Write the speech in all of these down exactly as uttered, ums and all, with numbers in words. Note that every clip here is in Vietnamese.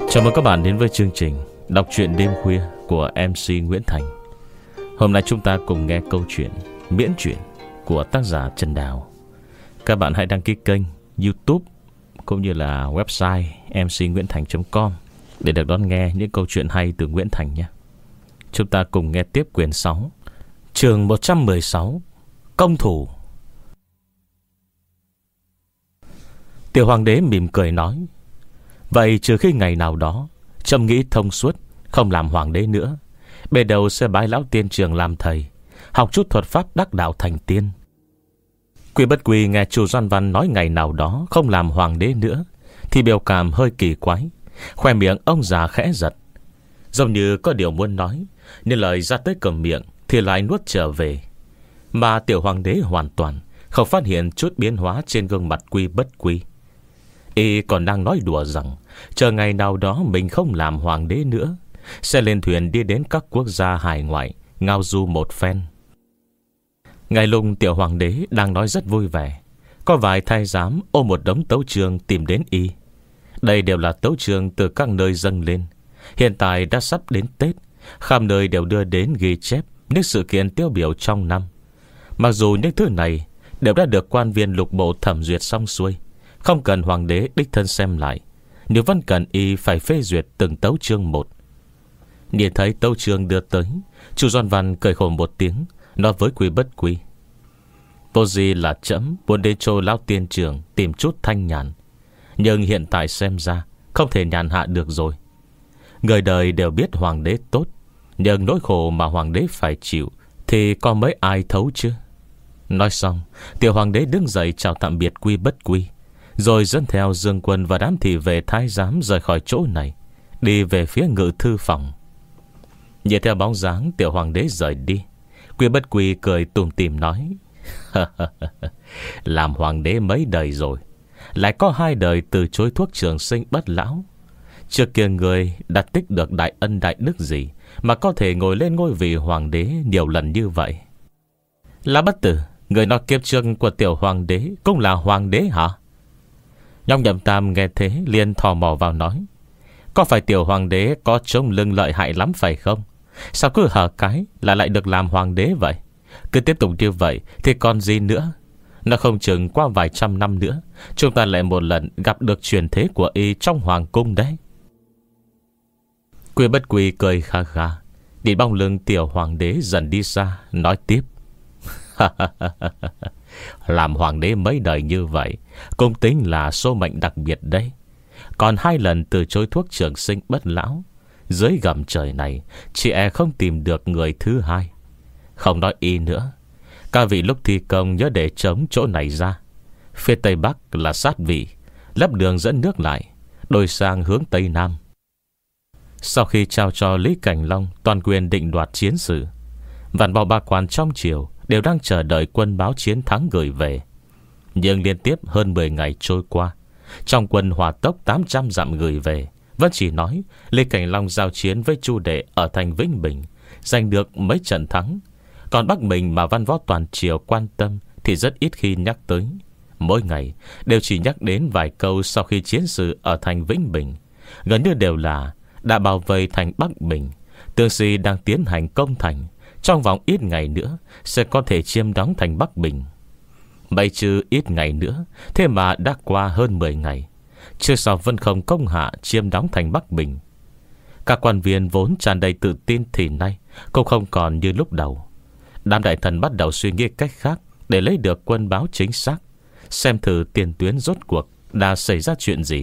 Chào mừng các bạn đến với chương trình đọc truyện đêm khuya của em xê Nguyễn Thành. Hôm nay chúng ta cùng nghe câu chuyện miễn truyện của tác giả Trần Đào. Các bạn hãy đăng ký kênh YouTube cũng như là website em xê nguyễn thành chấm com để được đón nghe những câu chuyện hay từ Nguyễn Thành nhé. Chúng ta cùng nghe tiếp quyển sáu, chương một trăm mười sáu, Công thủ. Tiểu hoàng đế mỉm cười nói: vậy trừ khi ngày nào đó trẫm nghĩ thông suốt, không làm hoàng đế nữa, bề đầu sẽ bái lão tiên trường làm thầy, học chút thuật pháp đắc đạo thành tiên. Quy Bất Quy nghe Chu Doan Văn nói ngày nào đó không làm hoàng đế nữa thì biểu cảm hơi kỳ quái, khoe miệng ông già khẽ giật, giống như có điều muốn nói, nhưng lời ra tới cầm miệng thì lại nuốt trở về. Mà tiểu hoàng đế hoàn toàn không phát hiện chút biến hóa trên gương mặt Quy Bất Quy. Y còn đang nói đùa rằng chờ ngày nào đó mình không làm hoàng đế nữa, sẽ lên thuyền đi đến các quốc gia hải ngoại ngao du một phen. Ngày lùng tiểu hoàng đế đang nói rất vui vẻ, có vài thái giám ôm một đống tấu chương tìm đến Y. Đây đều là tấu chương từ các nơi dâng lên. Hiện tại đã sắp đến Tết, khắp nơi đều đưa đến ghi chép những sự kiện tiêu biểu trong năm. Mặc dù những thứ này đều đã được quan viên lục bộ thẩm duyệt xong xuôi, không cần hoàng đế đích thân xem lại, nhưng vẫn cần Y phải phê duyệt từng tấu chương một. Nhìn thấy tấu chương đưa tới, Chu Doan Văn cười khổ một tiếng, nói với Quy Bất Quy: vô gì là trẫm muốn đến chỗ lão tiên trường tìm chút thanh nhàn, nhưng hiện tại xem ra không thể nhàn hạ được rồi. Người đời đều biết hoàng đế tốt, nhưng nỗi khổ mà hoàng đế phải chịu thì có mấy ai thấu chứ. Nói xong, tiểu hoàng đế đứng dậy chào tạm biệt Quy Bất Quy, rồi dẫn theo Dương Quân và đám thị vệ thái giám rời khỏi chỗ này, đi về phía ngự thư phòng. Nhìn theo bóng dáng tiểu hoàng đế rời đi, Quy Bất Quy cười tủm tỉm nói: làm hoàng đế mấy đời rồi, lại có hai đời từ chối thuốc trường sinh bất lão. Trước kia người đã tích được đại ân đại đức gì mà có thể ngồi lên ngôi vị hoàng đế nhiều lần như vậy? Là Bất Tử, người nói kiếp trước của tiểu hoàng đế cũng là hoàng đế hả? Nhong Nhậm Tam nghe thế liền thò mò vào nói: có phải tiểu hoàng đế có trông lưng lợi hại lắm phải không? Sao cứ hở cái là lại được làm hoàng đế vậy? Cứ tiếp tục như vậy thì còn gì nữa. Nó không chừng qua vài trăm năm nữa chúng ta lại một lần gặp được truyền thế của Y trong hoàng cung đấy. Quy Bất Quy cười kha kha, nhìn bóng lưng tiểu hoàng đế dần đi xa, nói tiếp: làm hoàng đế mấy đời như vậy cũng tính là số mệnh đặc biệt đấy. Còn hai lần từ chối thuốc trường sinh bất lão, dưới gầm trời này chị e không tìm được người thứ hai. Không nói Y nữa, các vị lúc thi công nhớ để trống chỗ này ra. Phía tây bắc là sát vị, lấp đường dẫn nước lại, đổi sang hướng tây nam. Sau khi trao cho Lý Cảnh Long toàn quyền định đoạt chiến sự, vạn bảo ba quan trong triều đều đang chờ đợi quân báo chiến thắng gửi về. Nhưng liên tiếp hơn mười ngày trôi qua, trong quân hỏa tốc tám trăm dặm gửi về vẫn chỉ nói Lý Cảnh Long giao chiến với Chu Đệ ở thành Vĩnh Bình, giành được mấy trận thắng. Còn Bắc Bình mà văn võ toàn triều quan tâm thì rất ít khi nhắc tới. Mỗi ngày đều chỉ nhắc đến vài câu sau khi chiến sự ở thành Vĩnh Bình, gần như đều là đã bao vây thành Bắc Bình, tướng sĩ đang tiến hành công thành, trong vòng ít ngày nữa sẽ có thể chiếm đóng thành Bắc Bình. Bày trừ ít ngày nữa, thế mà đã qua hơn mười ngày, chưa sau vẫn không công hạ chiếm đóng thành Bắc Bình. Các quan viên vốn tràn đầy tự tin thì nay cũng không còn như lúc đầu. Đám đại thần bắt đầu suy nghĩ cách khác để lấy được quân báo chính xác, xem thử tiền tuyến rốt cuộc đã xảy ra chuyện gì.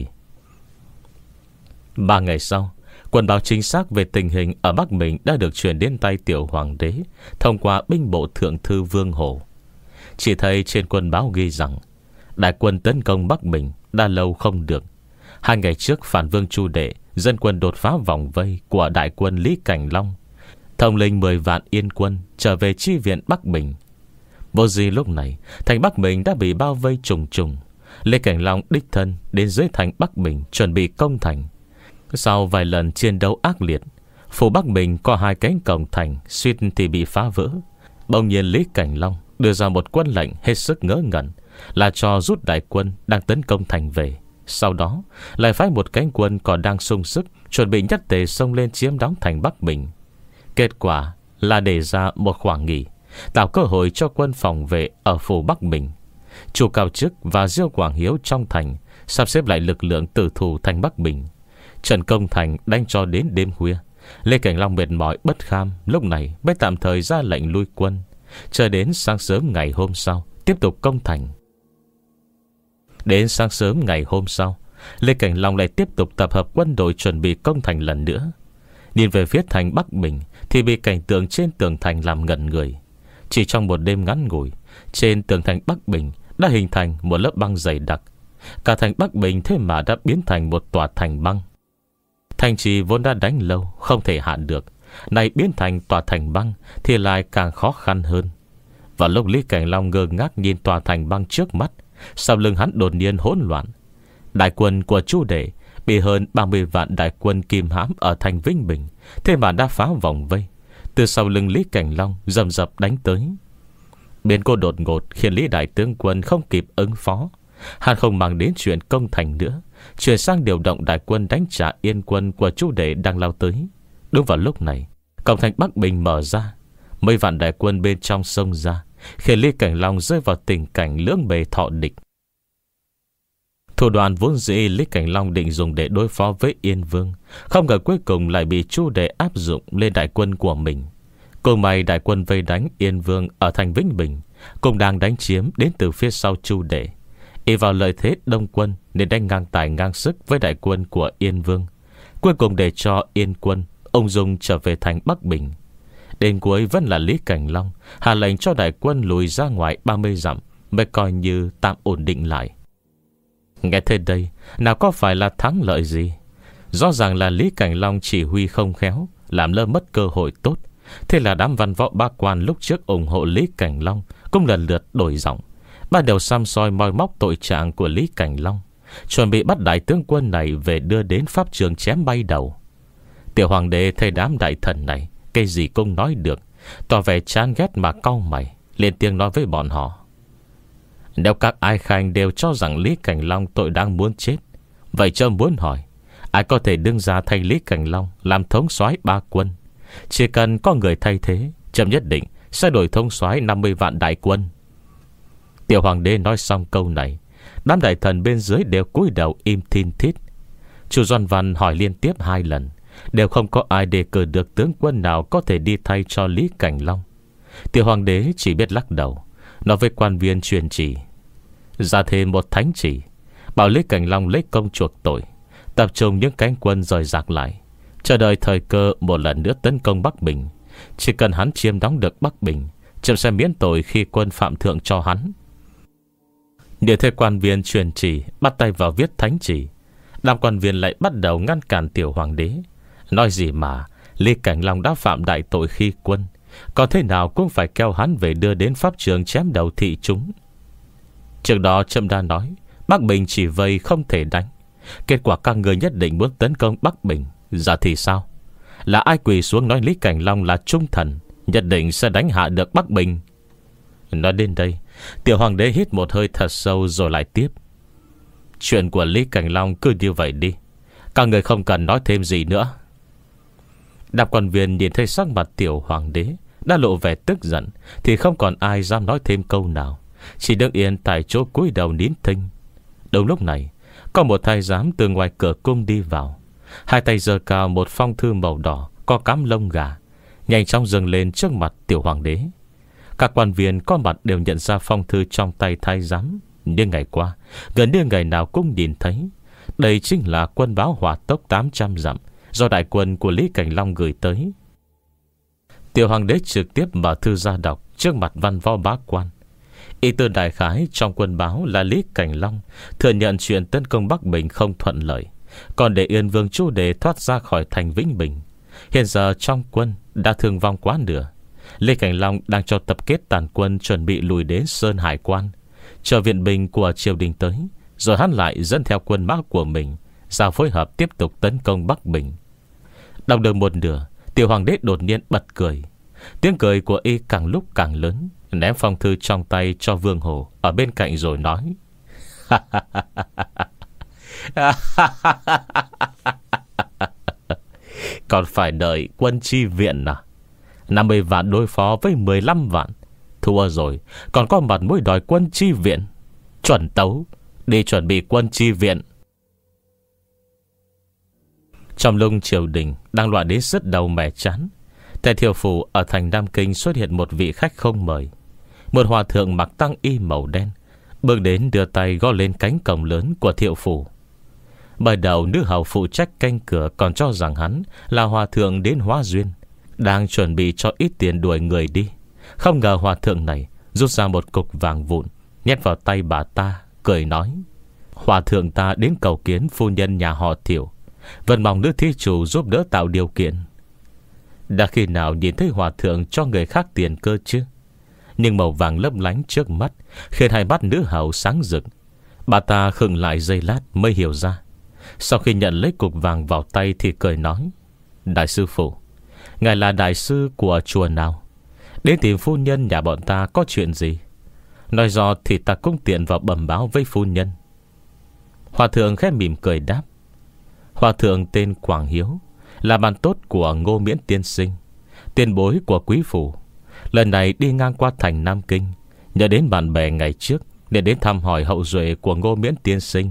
Ba ngày sau, quân báo chính xác về tình hình ở Bắc Bình đã được chuyển đến tay tiểu hoàng đế thông qua binh bộ thượng thư Vương Hổ. Chỉ thấy trên quân báo ghi rằng đại quân tấn công Bắc Bình đã lâu không được. Hai ngày trước phản vương Chu Đệ dân quân đột phá vòng vây của đại quân Lý Cảnh Long, thống lĩnh mười vạn yên quân trở về chi viện Bắc Bình. Vô gì lúc này thành Bắc Bình đã bị bao vây trùng trùng. Lý Cảnh Long đích thân đến dưới thành Bắc Bình chuẩn bị công thành. Sau vài lần chiến đấu ác liệt, phủ Bắc Bình có hai cánh cổng thành suýt thì bị phá vỡ. Bỗng nhiên Lý Cảnh Long đưa ra một quân lệnh hết sức ngớ ngẩn, là cho rút đại quân đang tấn công thành về. Sau đó lại phái một cánh quân còn đang sung sức, chuẩn bị nhất tề xông lên chiếm đóng thành Bắc Bình. Kết quả là để ra một khoảng nghỉ, tạo cơ hội cho quân phòng vệ ở phủ Bắc Bình. Chu Cao Chức và Diêu Quảng Hiếu trong thành sắp xếp lại lực lượng tử thủ thành Bắc Bình. Trận công thành đánh cho đến đêm khuya. Lê Cảnh Long mệt mỏi bất kham, lúc này mới tạm thời ra lệnh lui quân, chờ đến sáng sớm ngày hôm sau tiếp tục công thành. Đến sáng sớm ngày hôm sau, Lê Cảnh Long lại tiếp tục tập hợp quân đội chuẩn bị công thành lần nữa. Nhìn về phía thành Bắc Bình thì bị cảnh tượng trên tường thành làm ngẩn người. Chỉ trong một đêm ngắn ngủi, trên tường thành Bắc Bình đã hình thành một lớp băng dày đặc. Cả thành Bắc Bình thế mà đã biến thành một tòa thành băng. Thành trì vốn đã đánh lâu không thể hạ được, nay biến thành tòa thành băng thì lại càng khó khăn hơn. Và lúc Lý Cảnh Long ngơ ngác nhìn tòa thành băng trước mắt, sau lưng hắn đột nhiên hỗn loạn. Đại quân của Chu Đệ bị hơn ba mươi vạn đại quân kìm hãm ở thành Vĩnh Bình, thế mà đã phá vòng vây, từ sau lưng Lý Cảnh Long rầm rập đánh tới. Biến cố đột ngột khiến Lý đại tướng quân không kịp ứng phó. Hắn không mang đến chuyện công thành nữa, chuyển sang điều động đại quân đánh trả Yên quân của Chu Đệ đang lao tới. Đúng vào lúc này, cổng thành Bắc Bình mở ra, mấy vạn đại quân bên trong xông ra, khiến Lý Cảnh Long rơi vào tình cảnh lưỡng bề thọ địch. Thủ đoạn vốn dĩ Lý Cảnh Long định dùng để đối phó với Yên Vương, không ngờ cuối cùng lại bị Chu Đệ áp dụng lên đại quân của mình. Cùng may đại quân vây đánh Yên Vương ở thành Vĩnh Bình cũng đang đánh chiếm đến từ phía sau Chu Đệ. Ý vào lợi thế đông quân nên đánh ngang tài ngang sức với đại quân của Yên Vương, cuối cùng để cho Yên quân ung dung trở về thành Bắc Bình. Đến cuối vẫn là Lý Cảnh Long hạ lệnh cho đại quân lùi ra ngoài ba mươi dặm mới coi như tạm ổn định lại. Nghe thế đây, nào có phải là thắng lợi gì? Rõ ràng là Lý Cảnh Long chỉ huy không khéo, làm lơ mất cơ hội tốt. Thế là đám văn võ bá quan lúc trước ủng hộ Lý Cảnh Long cũng lần lượt đổi giọng, bắt đầu xăm soi moi móc tội trạng của Lý Cảnh Long, chuẩn bị bắt đại tướng quân này về đưa đến pháp trường chém bay đầu. Tiểu hoàng đế thấy đám đại thần này cái gì cũng nói được, tỏ vẻ chán ghét mà cau mày, lên tiếng nói với bọn họ: nếu các ai khanh đều cho rằng Lý Cảnh Long tội đáng muốn chết, vậy Trâm muốn hỏi, ai có thể đứng ra thay Lý Cảnh Long làm thống soái ba quân? Chỉ cần có người thay thế, Trâm nhất định sẽ đổi thống soái năm mươi vạn đại quân. Tiểu hoàng đế nói xong câu này, đám đại thần bên dưới đều cúi đầu im thin thít. Chu Doan Văn hỏi liên tiếp hai lần, đều không có ai đề cử được tướng quân nào có thể đi thay cho Lý Cảnh Long. Tiểu hoàng đế chỉ biết lắc đầu, nói với quan viên truyền chỉ ra thêm một thánh chỉ, bảo Lý Cảnh Long lấy công chuộc tội, tập trung những cánh quân rời rạc lại, chờ đợi thời cơ một lần nữa tấn công Bắc Bình. Chỉ cần hắn chiếm đóng được Bắc Bình, Trâm sẽ miễn tội khi quân phạm thượng cho hắn. Để thế quan viên truyền chỉ bắt tay vào viết thánh chỉ, đám quan viên lại bắt đầu ngăn cản tiểu hoàng đế. Nói gì mà Lý Cảnh Long đã phạm đại tội khi quân, có thế nào cũng phải kéo hắn về đưa đến pháp trường chém đầu thị chúng. Trước đó Trâm đã nói Bắc Bình chỉ vây không thể đánh, kết quả các người nhất định muốn tấn công Bắc Bình. Dạ thì sao? Là ai quỳ xuống nói Lý Cảnh Long là trung thần, nhất định sẽ đánh hạ được Bắc Bình? Nói đến đây, tiểu hoàng đế hít một hơi thật sâu rồi lại tiếp: chuyện của Lý Cảnh Long cứ như vậy đi, các người không cần nói thêm gì nữa. Đám quan viên nhìn thấy sắc mặt tiểu hoàng đế đã lộ vẻ tức giận thì không còn ai dám nói thêm câu nào, chỉ đứng yên tại chỗ cúi đầu nín thinh. Đúng lúc này, có một thái giám từ ngoài cửa cung đi vào, hai tay giơ cao một phong thư màu đỏ có cắm lông gà, nhanh chóng dâng lên trước mặt tiểu hoàng đế. Các quan viên có mặt đều nhận ra phong thư trong tay thái giám, nhưng ngày qua gần như ngày nào cũng nhìn thấy. Đây chính là quân báo hỏa tốc tám trăm dặm do đại quân của Lý Cảnh Long gửi tới. Tiểu hoàng đế trực tiếp mở thư ra đọc trước mặt văn võ bá quan. Ý tư đại khái trong quân báo là Lý Cảnh Long thừa nhận chuyện tấn công Bắc Bình không thuận lợi, còn để Yên Vương Chu Đệ thoát ra khỏi thành Vĩnh Bình. Hiện giờ trong quân đã thương vong quá nửa. Lý Cảnh Long đang cho tập kết tàn quân chuẩn bị lùi đến Sơn Hải Quan, chờ viện binh của triều đình tới, rồi hắn lại dẫn theo quân mã của mình ra phối hợp tiếp tục tấn công Bắc Bình. Đọc được một nửa, tiểu hoàng đế đột nhiên bật cười. Tiếng cười của y càng lúc càng lớn, ném phong thư trong tay cho Vương Hồ ở bên cạnh rồi nói: Còn phải đợi quân chi viện à? năm mươi vạn đối phó với mười lăm vạn. Thua rồi còn có mặt mũi đòi quân chi viện. Chuẩn tấu. Đi chuẩn bị quân chi viện. Trong lúc triều đình đang loạn đến sứt đầu mẻ chán, tại Thiệu Phủ ở thành Nam Kinh xuất hiện một vị khách không mời. Một hòa thượng mặc tăng y màu đen bước đến đưa tay gõ lên cánh cổng lớn của Thiệu Phủ. Bởi đầu nữ hầu phụ trách canh cửa còn cho rằng hắn là hòa thượng đến hóa duyên, đang chuẩn bị cho ít tiền đuổi người đi. Không ngờ hòa thượng này rút ra một cục vàng vụn nhét vào tay bà ta, cười nói: Hòa thượng ta đến cầu kiến phu nhân nhà họ Thiệu, vẫn mong nữ thí chủ giúp đỡ tạo điều kiện. Đã khi nào nhìn thấy hòa thượng cho người khác tiền cơ chứ? Nhưng màu vàng lấp lánh trước mắt khiến hai mắt nữ hầu sáng rực. Bà ta khựng lại giây lát mới hiểu ra. Sau khi nhận lấy cục vàng vào tay thì cười nói: Đại sư phụ, ngài là đại sư của chùa nào? Đến tìm phu nhân nhà bọn ta có chuyện gì? Nói rõ thì ta cũng tiện vào bẩm báo với phu nhân. Hòa thượng khẽ mỉm cười đáp: Hòa thượng tên Quảng Hiếu, là bạn tốt của Ngô Miễn tiên sinh, tiền bối của quý phủ. Lần này đi ngang qua thành Nam Kinh, nhớ đến bạn bè ngày trước để đến thăm hỏi hậu duệ của Ngô Miễn tiên sinh.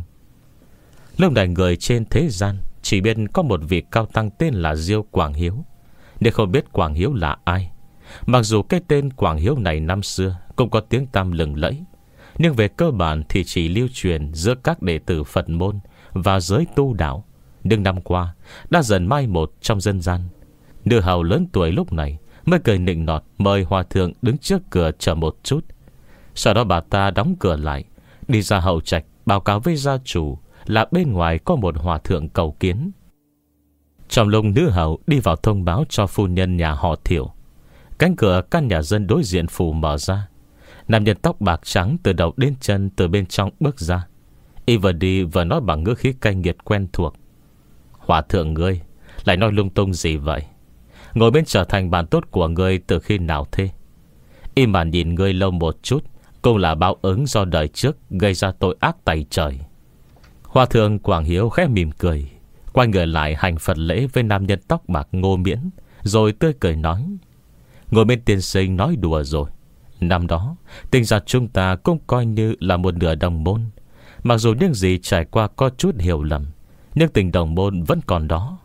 Lúc này người trên thế gian chỉ biết có một vị cao tăng tên là Diêu Quảng Hiếu, nên không biết Quảng Hiếu là ai. Mặc dù cái tên Quảng Hiếu này năm xưa cũng có tiếng tăm lừng lẫy, nhưng về cơ bản thì chỉ lưu truyền giữa các đệ tử Phật môn và giới tu đạo. Nhưng năm qua đã dần mai một trong dân gian. Nữ hầu lớn tuổi lúc này mới cười nịnh nọt mời hòa thượng đứng trước cửa chờ một chút. Sau đó bà ta đóng cửa lại, đi ra hậu trạch báo cáo với gia chủ là bên ngoài có một hòa thượng cầu kiến. Trong lúc nữ hầu đi vào thông báo cho phu nhân nhà họ Thiệu, cánh cửa căn nhà dân đối diện phủ mở ra. Nam nhân tóc bạc trắng từ đầu đến chân từ bên trong bước ra. Y vừa đi vừa nói bằng ngữ khí cay nghiệt quen thuộc: Hòa thượng ngươi lại nói lung tung gì vậy? Ngồi bên trở thành bạn tốt của ngươi từ khi nào thế? Y mà nhìn ngươi lâu một chút cũng là báo ứng do đời trước gây ra tội ác tày trời. Hòa thượng Quảng Hiếu khẽ mỉm cười, quay người lại hành Phật lễ với nam nhân tóc bạc Ngô Miễn, rồi tươi cười nói: Ngồi bên tiên sinh nói đùa rồi. Năm đó tình gia chúng ta cũng coi như là một nửa đồng môn. Mặc dù những gì trải qua có chút hiểu lầm, nhưng tình đồng môn vẫn còn đó.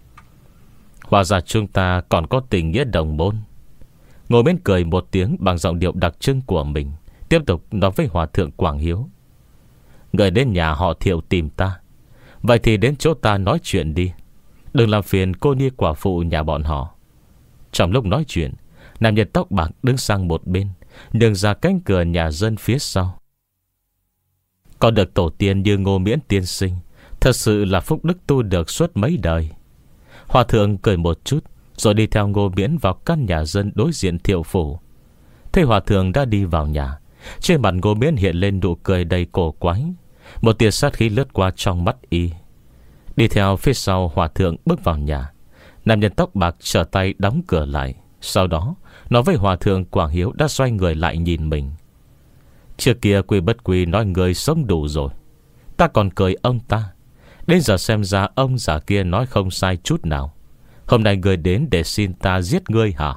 Hóa ra chúng ta còn có tình nghĩa đồng môn. Ngồi bên cười một tiếng bằng giọng điệu đặc trưng của mình, tiếp tục nói với hòa thượng Quảng Hiếu: Người đến nhà họ Thiệu tìm ta, vậy thì đến chỗ ta nói chuyện đi, đừng làm phiền cô nhi quả phụ nhà bọn họ. Trong lúc nói chuyện, nam nhân tóc bạc đứng sang một bên, nhường ra cánh cửa nhà dân phía sau. Có được tổ tiên như Ngô Miễn tiên sinh, thật sự là phúc đức tu được suốt mấy đời. Hòa thượng cười một chút, rồi đi theo Ngô Miễn vào căn nhà dân đối diện Thiệu phủ. Thấy hòa thượng đã đi vào nhà, trên mặt Ngô Miễn hiện lên nụ cười đầy cổ quái. Một tia sát khí lướt qua trong mắt y. Đi theo phía sau hòa thượng bước vào nhà, nam nhân tóc bạc trở tay đóng cửa lại. Sau đó nói với hòa thượng Quảng Hiếu đã xoay người lại nhìn mình: Trước kia quy bất quy nói người sống đủ rồi, ta còn cười ông ta. Đến giờ xem ra ông già kia nói không sai chút nào. Hôm nay người đến để xin ta giết ngươi hả?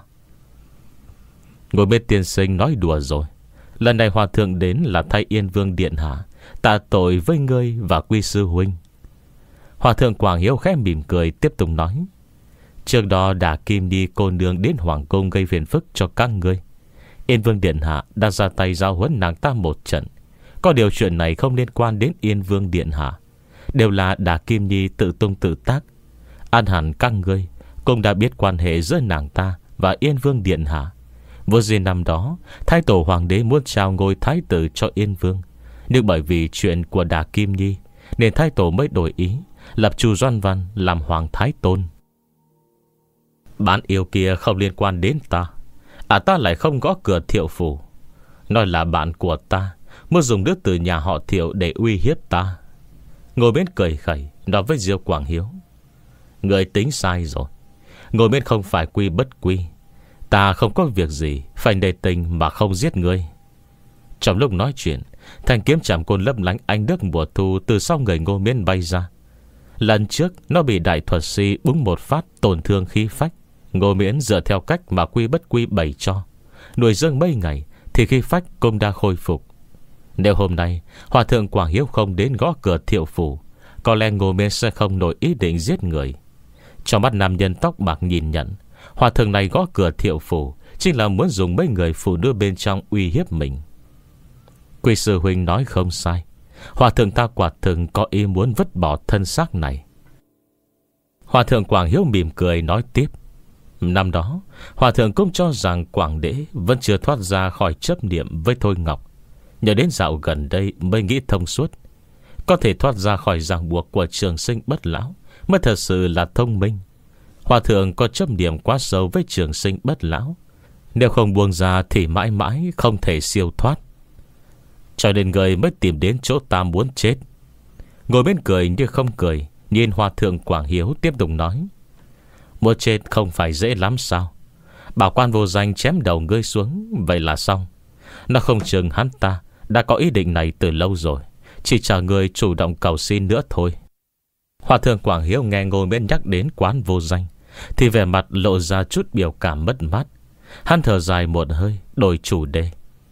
Ngồi bên tiên sinh nói đùa rồi. Lần này hòa thượng đến là thay Yên Vương điện hạ tạ tội với ngươi và quy sư huynh. Hòa thượng Quảng Hiếu khẽ mỉm cười tiếp tục nói: Trước đó Đả Kim Ni cô nương đến hoàng cung gây phiền phức cho các ngươi. Yên Vương điện hạ đã ra tay giao huấn nàng ta một trận. Có điều chuyện này không liên quan đến Yên Vương điện hạ, đều là Đả Kim Nhi tự tung tự tác. An hẳn các ngươi cũng đã biết quan hệ giữa nàng ta và Yên Vương điện hạ. Vô duyên năm đó thái tổ hoàng đế muốn trao ngôi thái tử cho Yên Vương, nhưng bởi vì chuyện của Đả Kim Nhi nên thái tổ mới đổi ý, lập Chu Doan Văn làm hoàng thái tôn. Bán yêu kia không liên quan đến ta. À, ta lại không gõ cửa Thiệu phủ, nói là bạn của ta, muốn dùng đứa từ nhà họ Thiệu để uy hiếp ta. Ngồi bên cười khẩy nói với Diêu Quảng Hiếu: Người tính sai rồi. Ngồi bên không phải quy bất quy, ta không có việc gì phải nề tình mà không giết ngươi. Trong lúc nói chuyện, Thanh kiếm chạm côn lấp lánh ánh nước mùa thu từ sau người Ngô Miễn bay ra. Lần trước nó bị đại thuật sĩ búng một phát tổn thương khí phách. Ngô Miễn dựa theo cách mà Quy Bất Quy bày cho, nuôi dưỡng mấy ngày thì khí phách cũng đã khôi phục. Nếu hôm nay Hòa thượng Quảng Hiếu không đến gõ cửa Thiệu phủ, có lẽ Ngô Miễn sẽ không nổi ý định giết người. Trong mắt nam nhân tóc bạc nhìn nhận, Hòa thượng này gõ cửa Thiệu phủ chính là muốn dùng mấy người phụ nữ bên trong uy hiếp mình. Quy sư huynh nói không sai, Hòa thượng ta quả thực có ý muốn vứt bỏ thân xác này. Hòa thượng Quảng Hiếu mỉm cười nói tiếp. Năm đó Hòa thượng cũng cho rằng Quảng Đế vẫn chưa thoát ra khỏi chấp niệm với Thôi Ngọc. Nhờ đến dạo gần đây mới nghĩ thông suốt. Có thể thoát ra khỏi ràng buộc của trường sinh bất lão mới thật sự là thông minh. Hòa thượng có chấp niệm quá sâu với trường sinh bất lão, nếu không buông ra thì mãi mãi không thể siêu thoát. Cho nên người mới tìm đến chỗ ta muốn chết. Ngồi bên cười như không cười, nhìn Hòa thượng Quảng Hiếu tiếp tục nói. Muốn chết không phải dễ lắm sao? Bảo quan vô danh chém đầu ngươi xuống, vậy là xong. Nó không chừng hắn ta đã có ý định này từ lâu rồi, chỉ chờ người chủ động cầu xin nữa thôi. Hòa thượng Quảng Hiếu nghe Ngô Miễn nhắc đến quán vô danh thì vẻ mặt lộ ra chút biểu cảm mất mát. Hắn thở dài một hơi, đổi chủ đề.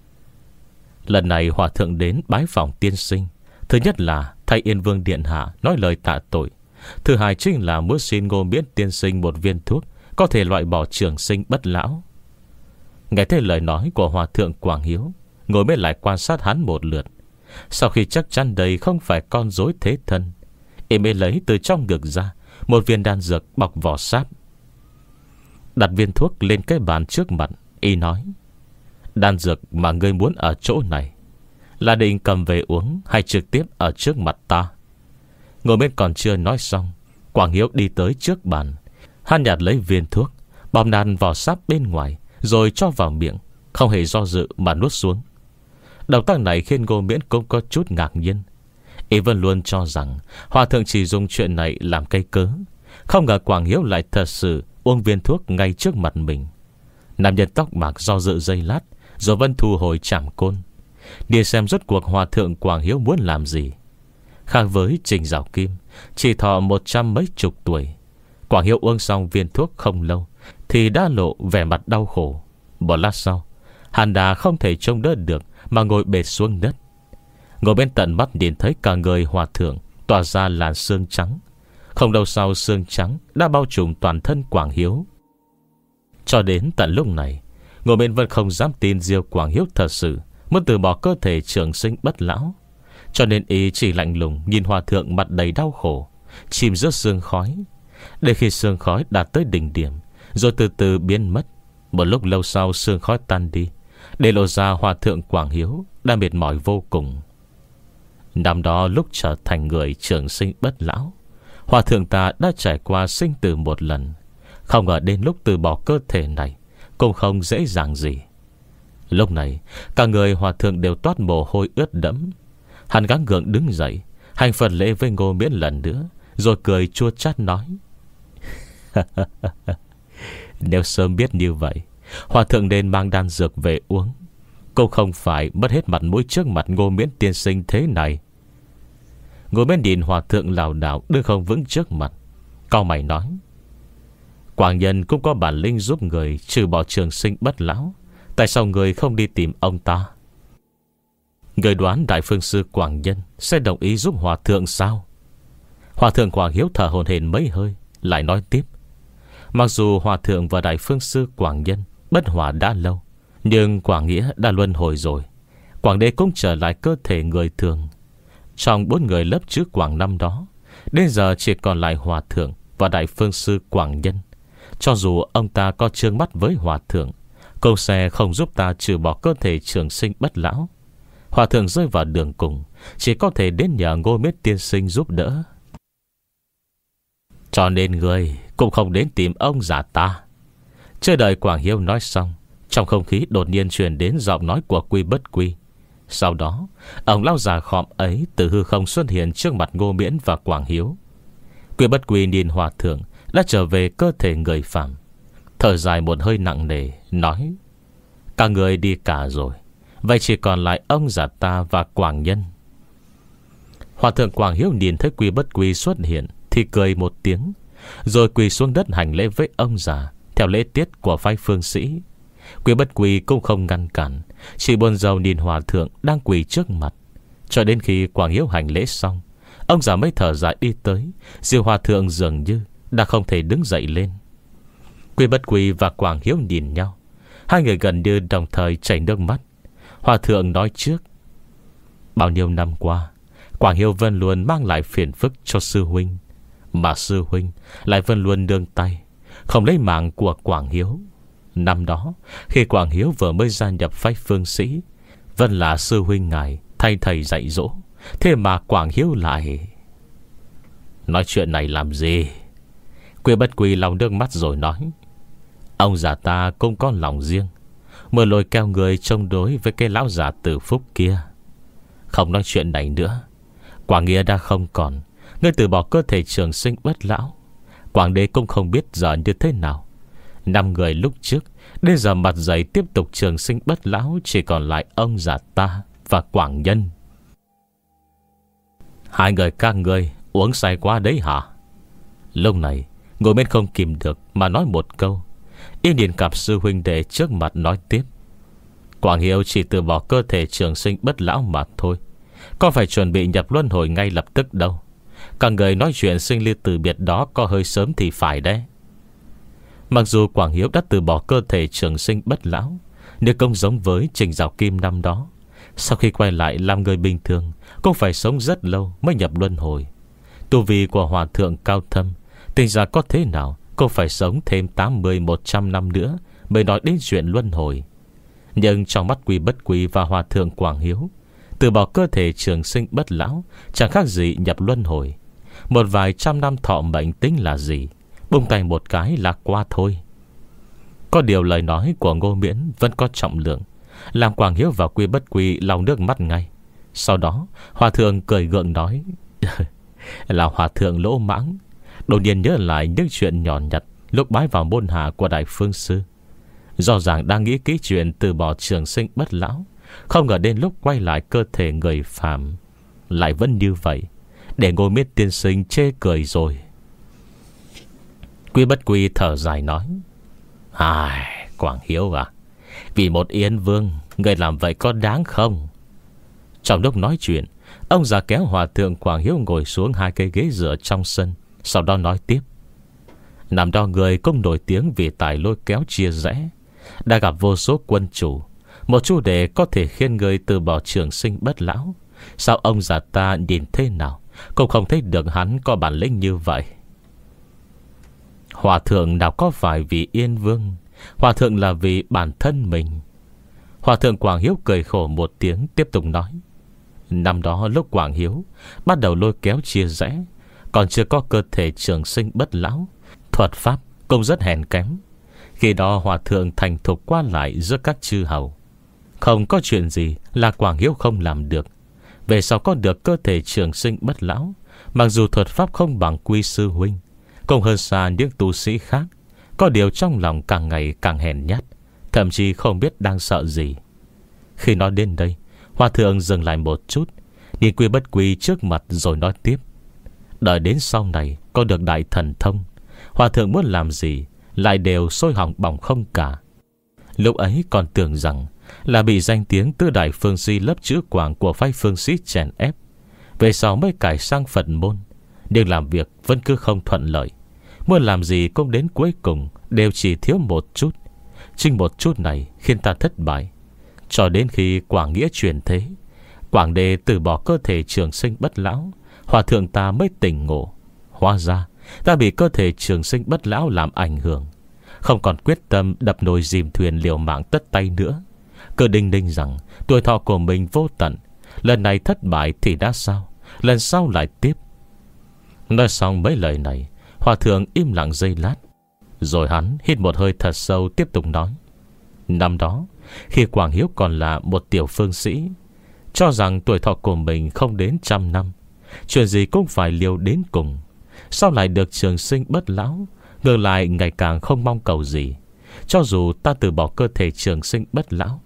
Lần này Hòa thượng đến bái phòng tiên sinh, thứ nhất là thay Yên Vương điện hạ nói lời tạ tội, thứ hai chính là muốn xin Ngô Miễn tiên sinh một viên thuốc có thể loại bỏ trường sinh bất lão. Nghe thấy lời nói của Hòa thượng Quảng Hiếu, Ngô Miễn lại quan sát hắn một lượt. Sau khi chắc chắn đây không phải con rối thế thân, y mới lấy từ trong ngực ra một viên đan dược bọc vỏ sáp, đặt viên thuốc lên cái bàn trước mặt. Y nói: đan dược mà ngươi muốn ở chỗ này là định cầm về uống hay trực tiếp ở trước mặt ta? Ngồi bên còn chưa nói xong, Quảng Hiếu đi tới trước bàn. Hắn nhặt lấy viên thuốc, bọc đan vỏ sáp bên ngoài, rồi cho vào miệng, không hề do dự mà nuốt xuống. Động tác này khiến Ngô Miễn cũng có chút ngạc nhiên. Y vẫn luôn cho rằng Hòa thượng chỉ dùng chuyện này làm cây cớ, không ngờ Quảng Hiếu lại thật sự uống viên thuốc ngay trước mặt mình. Nam nhân tóc bạc do dự giây lát, rồi vẫn thu hồi trảm côn, đi xem rốt cuộc Hòa thượng Quảng Hiếu muốn làm gì. Khác với Trình Giảo Kim, chỉ thọ một trăm mấy chục tuổi, Quảng Hiếu uống xong viên thuốc không lâu thì đã lộ vẻ mặt đau khổ. Một lát sau, hắn đã không thể trông đỡ được mà ngồi bệt xuống đất. Ngồi bên tận mắt nhìn thấy cả người Hòa thượng tỏa ra làn sương trắng. Không lâu sau, sương trắng đã bao trùm toàn thân Quảng Hiếu. Cho đến tận lúc này, Ngô Miễn vẫn không dám tin Diêu Quảng Hiếu thật sự muốn từ bỏ cơ thể trường sinh bất lão. Cho nên y chỉ lạnh lùng nhìn Hòa thượng mặt đầy đau khổ, chìm giữa sương khói. Để khi sương khói đạt tới đỉnh điểm, rồi từ từ biến mất. Một lúc lâu sau, sương khói tan đi, để lộ ra Hòa thượng Quảng Hiếu đã mệt mỏi vô cùng. Năm đó lúc trở thành người trường sinh bất lão, Hòa thượng ta đã trải qua sinh tử một lần. Không ngờ đến lúc từ bỏ cơ thể này cũng không dễ dàng gì. Lúc này cả người Hòa thượng đều toát mồ hôi ướt đẫm. Hắn gắng gượng đứng dậy, hành phần lễ với Ngô Miễn lần nữa, rồi cười chua chát nói: nếu sớm biết như vậy, Hòa thượng nên mang đan dược về uống, cũng không phải mất hết mặt mũi trước mặt Ngô Miễn tiên sinh thế này. Ngô Miễn nhìn Hòa thượng lảo đảo đứng không vững trước mặt, cau mày nói: Quảng nhân cũng có bản lĩnh giúp người trừ bỏ trường sinh bất lão, tại sao người không đi tìm ông ta? Người đoán Đại Phương Sư Quảng Nhân sẽ đồng ý giúp Hòa thượng sao? Hòa thượng Quảng Hiếu thở hổn hển mấy hơi, lại nói tiếp: mặc dù Hòa thượng và Đại Phương Sư Quảng Nhân bất hòa đã lâu, nhưng Quảng Nghĩa đã luân hồi rồi. Quảng Đế cũng trở lại cơ thể người thường. Trong bốn người lớp trước Quảng năm đó, đến giờ chỉ còn lại Hòa thượng và Đại Phương Sư Quảng Nhân. Cho dù ông ta có trương mắt với Hòa thượng, cũng sẽ không giúp ta trừ bỏ cơ thể trường sinh bất lão. Hòa thượng rơi vào đường cùng, chỉ có thể đến nhờ Ngô Miễn tiên sinh giúp đỡ. Cho nên người cũng không đến tìm ông già ta. Chưa đợi Quảng Hiếu nói xong, trong không khí đột nhiên truyền đến giọng nói của Quy Bất Quy. Sau đó, ông lão già khọm ấy từ hư không xuất hiện trước mặt Ngô Miễn và Quảng Hiếu. Quy Bất Quy nhìn Hòa thượng đã trở về cơ thể người phàm, thở dài một hơi nặng nề, nói: các người đi cả rồi, Vậy chỉ còn lại ông già ta và Quảng Nhân. Hòa thượng Quảng Hiếu nhìn thấy Quy Bất Quy xuất hiện thì cười một tiếng, rồi quỳ xuống đất hành lễ với ông già theo lễ tiết của phái phương sĩ. Quy Bất Quy cũng không ngăn cản, chỉ buồn rầu nhìn hòa thượng đang quỳ trước mặt. Cho đến khi Quảng Hiếu hành lễ xong, ông già mới thở dài đi tới, dìu hòa thượng dường như đã không thể đứng dậy lên. Quy Bất Quy và Quảng Hiếu nhìn nhau, hai người gần như đồng thời chảy nước mắt. Hòa thượng nói trước: bao nhiêu năm qua, Quảng Hiếu vẫn luôn mang lại phiền phức cho sư huynh, mà sư huynh lại vẫn luôn nương tay, không lấy mạng của Quảng Hiếu. Năm đó, khi Quảng Hiếu vừa mới gia nhập phái phương sĩ, vẫn là sư huynh ngài thay thầy dạy dỗ, thế mà Quảng Hiếu lại... Nói chuyện này làm gì? Quy Bất Quy lau nước mắt rồi nói: ông già ta cũng có lòng riêng, mới lôi kéo người chống đối với cái lão già Từ Phúc kia. Không nói chuyện này nữa. Quảng Nghĩa đã không còn, ngươi từ bỏ cơ thể trường sinh bất lão. Quảng đế cũng không biết giờ như thế nào. Năm người lúc trước đến giờ mặt dày tiếp tục trường sinh bất lão, chỉ còn lại ông già ta và Quảng Nhân. Hai người các ngươi uống say quá đấy hả? Lúc này ngồi bên không kìm được mà nói một câu. Yên nhìn cặp sư huynh đệ trước mặt nói tiếp: Quảng Hiếu chỉ từ bỏ cơ thể trường sinh bất lão mà thôi, có phải chuẩn bị nhập luân hồi ngay lập tức đâu. Các người nói chuyện sinh ly từ biệt đó có hơi sớm thì phải đấy. Mặc dù Quảng Hiếu đã từ bỏ cơ thể trường sinh bất lão, nhưng cũng giống với Trình Giảo Kim năm đó, sau khi quay lại làm người bình thường cũng phải sống rất lâu mới nhập luân hồi. Tu vi của hòa thượng cao thâm, tình ra có thế nào cũng phải sống thêm tám mươi một trăm năm nữa mới nói đến chuyện luân hồi. Nhưng trong mắt Quy Bất Quy và hòa thượng Quảng Hiếu, từ bỏ cơ thể trường sinh bất lão chẳng khác gì nhập luân hồi. Một vài trăm năm thọ mệnh tính là gì, bung tay một cái là qua thôi. Có điều lời nói của Ngô Miễn vẫn có trọng lượng, làm Quảng Hiếu và Quy Bất Quy lau nước mắt ngay. Sau đó hòa thượng cười gượng nói: là hòa thượng lỗ mãng, đột nhiên nhớ lại những chuyện nhỏ nhặt lúc bái vào môn hạ của Đại Phương Sư. Rõ ràng đang nghĩ kỹ chuyện từ bỏ trường sinh bất lão, không ngờ đến lúc quay lại cơ thể người phàm lại vẫn như vậy, để Ngô Miễn tiên sinh chê cười rồi. Quy Bất Quy thở dài nói: ai, Quảng Hiếu à, vì một Yên Vương người làm vậy có đáng không? Trong lúc nói chuyện, ông già kéo hòa thượng Quảng Hiếu ngồi xuống hai cây ghế dựa trong sân, sau đó nói tiếp: năm đó người cũng nổi tiếng vì tài lôi kéo chia rẽ, đã gặp vô số quân chủ. Một chủ đề có thể khiến người từ bỏ trường sinh bất lão, sao ông già ta nhìn thế nào cũng không thấy được hắn có bản lĩnh như vậy. Hòa thượng nào có phải vì Yên Vương, hòa thượng là vì bản thân mình. Hòa thượng Quảng Hiếu cười khổ một tiếng, tiếp tục nói: năm đó lúc Quảng Hiếu bắt đầu lôi kéo chia rẽ, còn chưa có cơ thể trường sinh bất lão, thuật pháp cũng rất hèn kém. Khi đó hòa thượng thành thục qua lại giữa các chư hầu, không có chuyện gì là Quảng Hiếu không làm được. Về sau có được cơ thể trường sinh bất lão, mặc dù thuật pháp không bằng Quy sư huynh, cũng hơn xa những tu sĩ khác, có điều trong lòng càng ngày càng hèn nhát, thậm chí không biết đang sợ gì. Khi nói đến đây, hòa thượng dừng lại một chút, nhìn Quy Bất Quy trước mặt rồi nói tiếp: đợi đến sau này có được đại thần thông, hòa thượng muốn làm gì lại đều sôi hỏng bỏng không cả. Lúc ấy còn tưởng rằng là bị danh tiếng tứ đại phương sĩ lớp chữ Quảng của phái phương sĩ chèn ép, về sau mới cải sang Phật môn, nhưng làm việc vẫn cứ không thuận lợi. Muốn làm gì cũng đến cuối cùng đều chỉ thiếu một chút. Chính một chút này khiến ta thất bại. Cho đến khi Quảng Nghĩa truyền thế, Quảng Đề từ bỏ cơ thể trường sinh bất lão, hòa thượng ta mới tỉnh ngộ. Hóa ra ta bị cơ thể trường sinh bất lão làm ảnh hưởng, không còn quyết tâm đập nồi dìm thuyền liều mạng tất tay nữa. Cứ đinh đinh rằng tuổi thọ của mình vô tận, lần này thất bại thì đã sao, lần sau lại tiếp. Nói xong mấy lời này, hòa thượng im lặng giây lát, rồi hắn hít một hơi thật sâu, tiếp tục nói: năm đó khi Quảng Hiếu còn là một tiểu phương sĩ, cho rằng tuổi thọ của mình không đến trăm năm, chuyện gì cũng phải liều đến cùng. Sau lại được trường sinh bất lão, ngược lại ngày càng không mong cầu gì. Cho dù ta từ bỏ cơ thể trường sinh bất lão,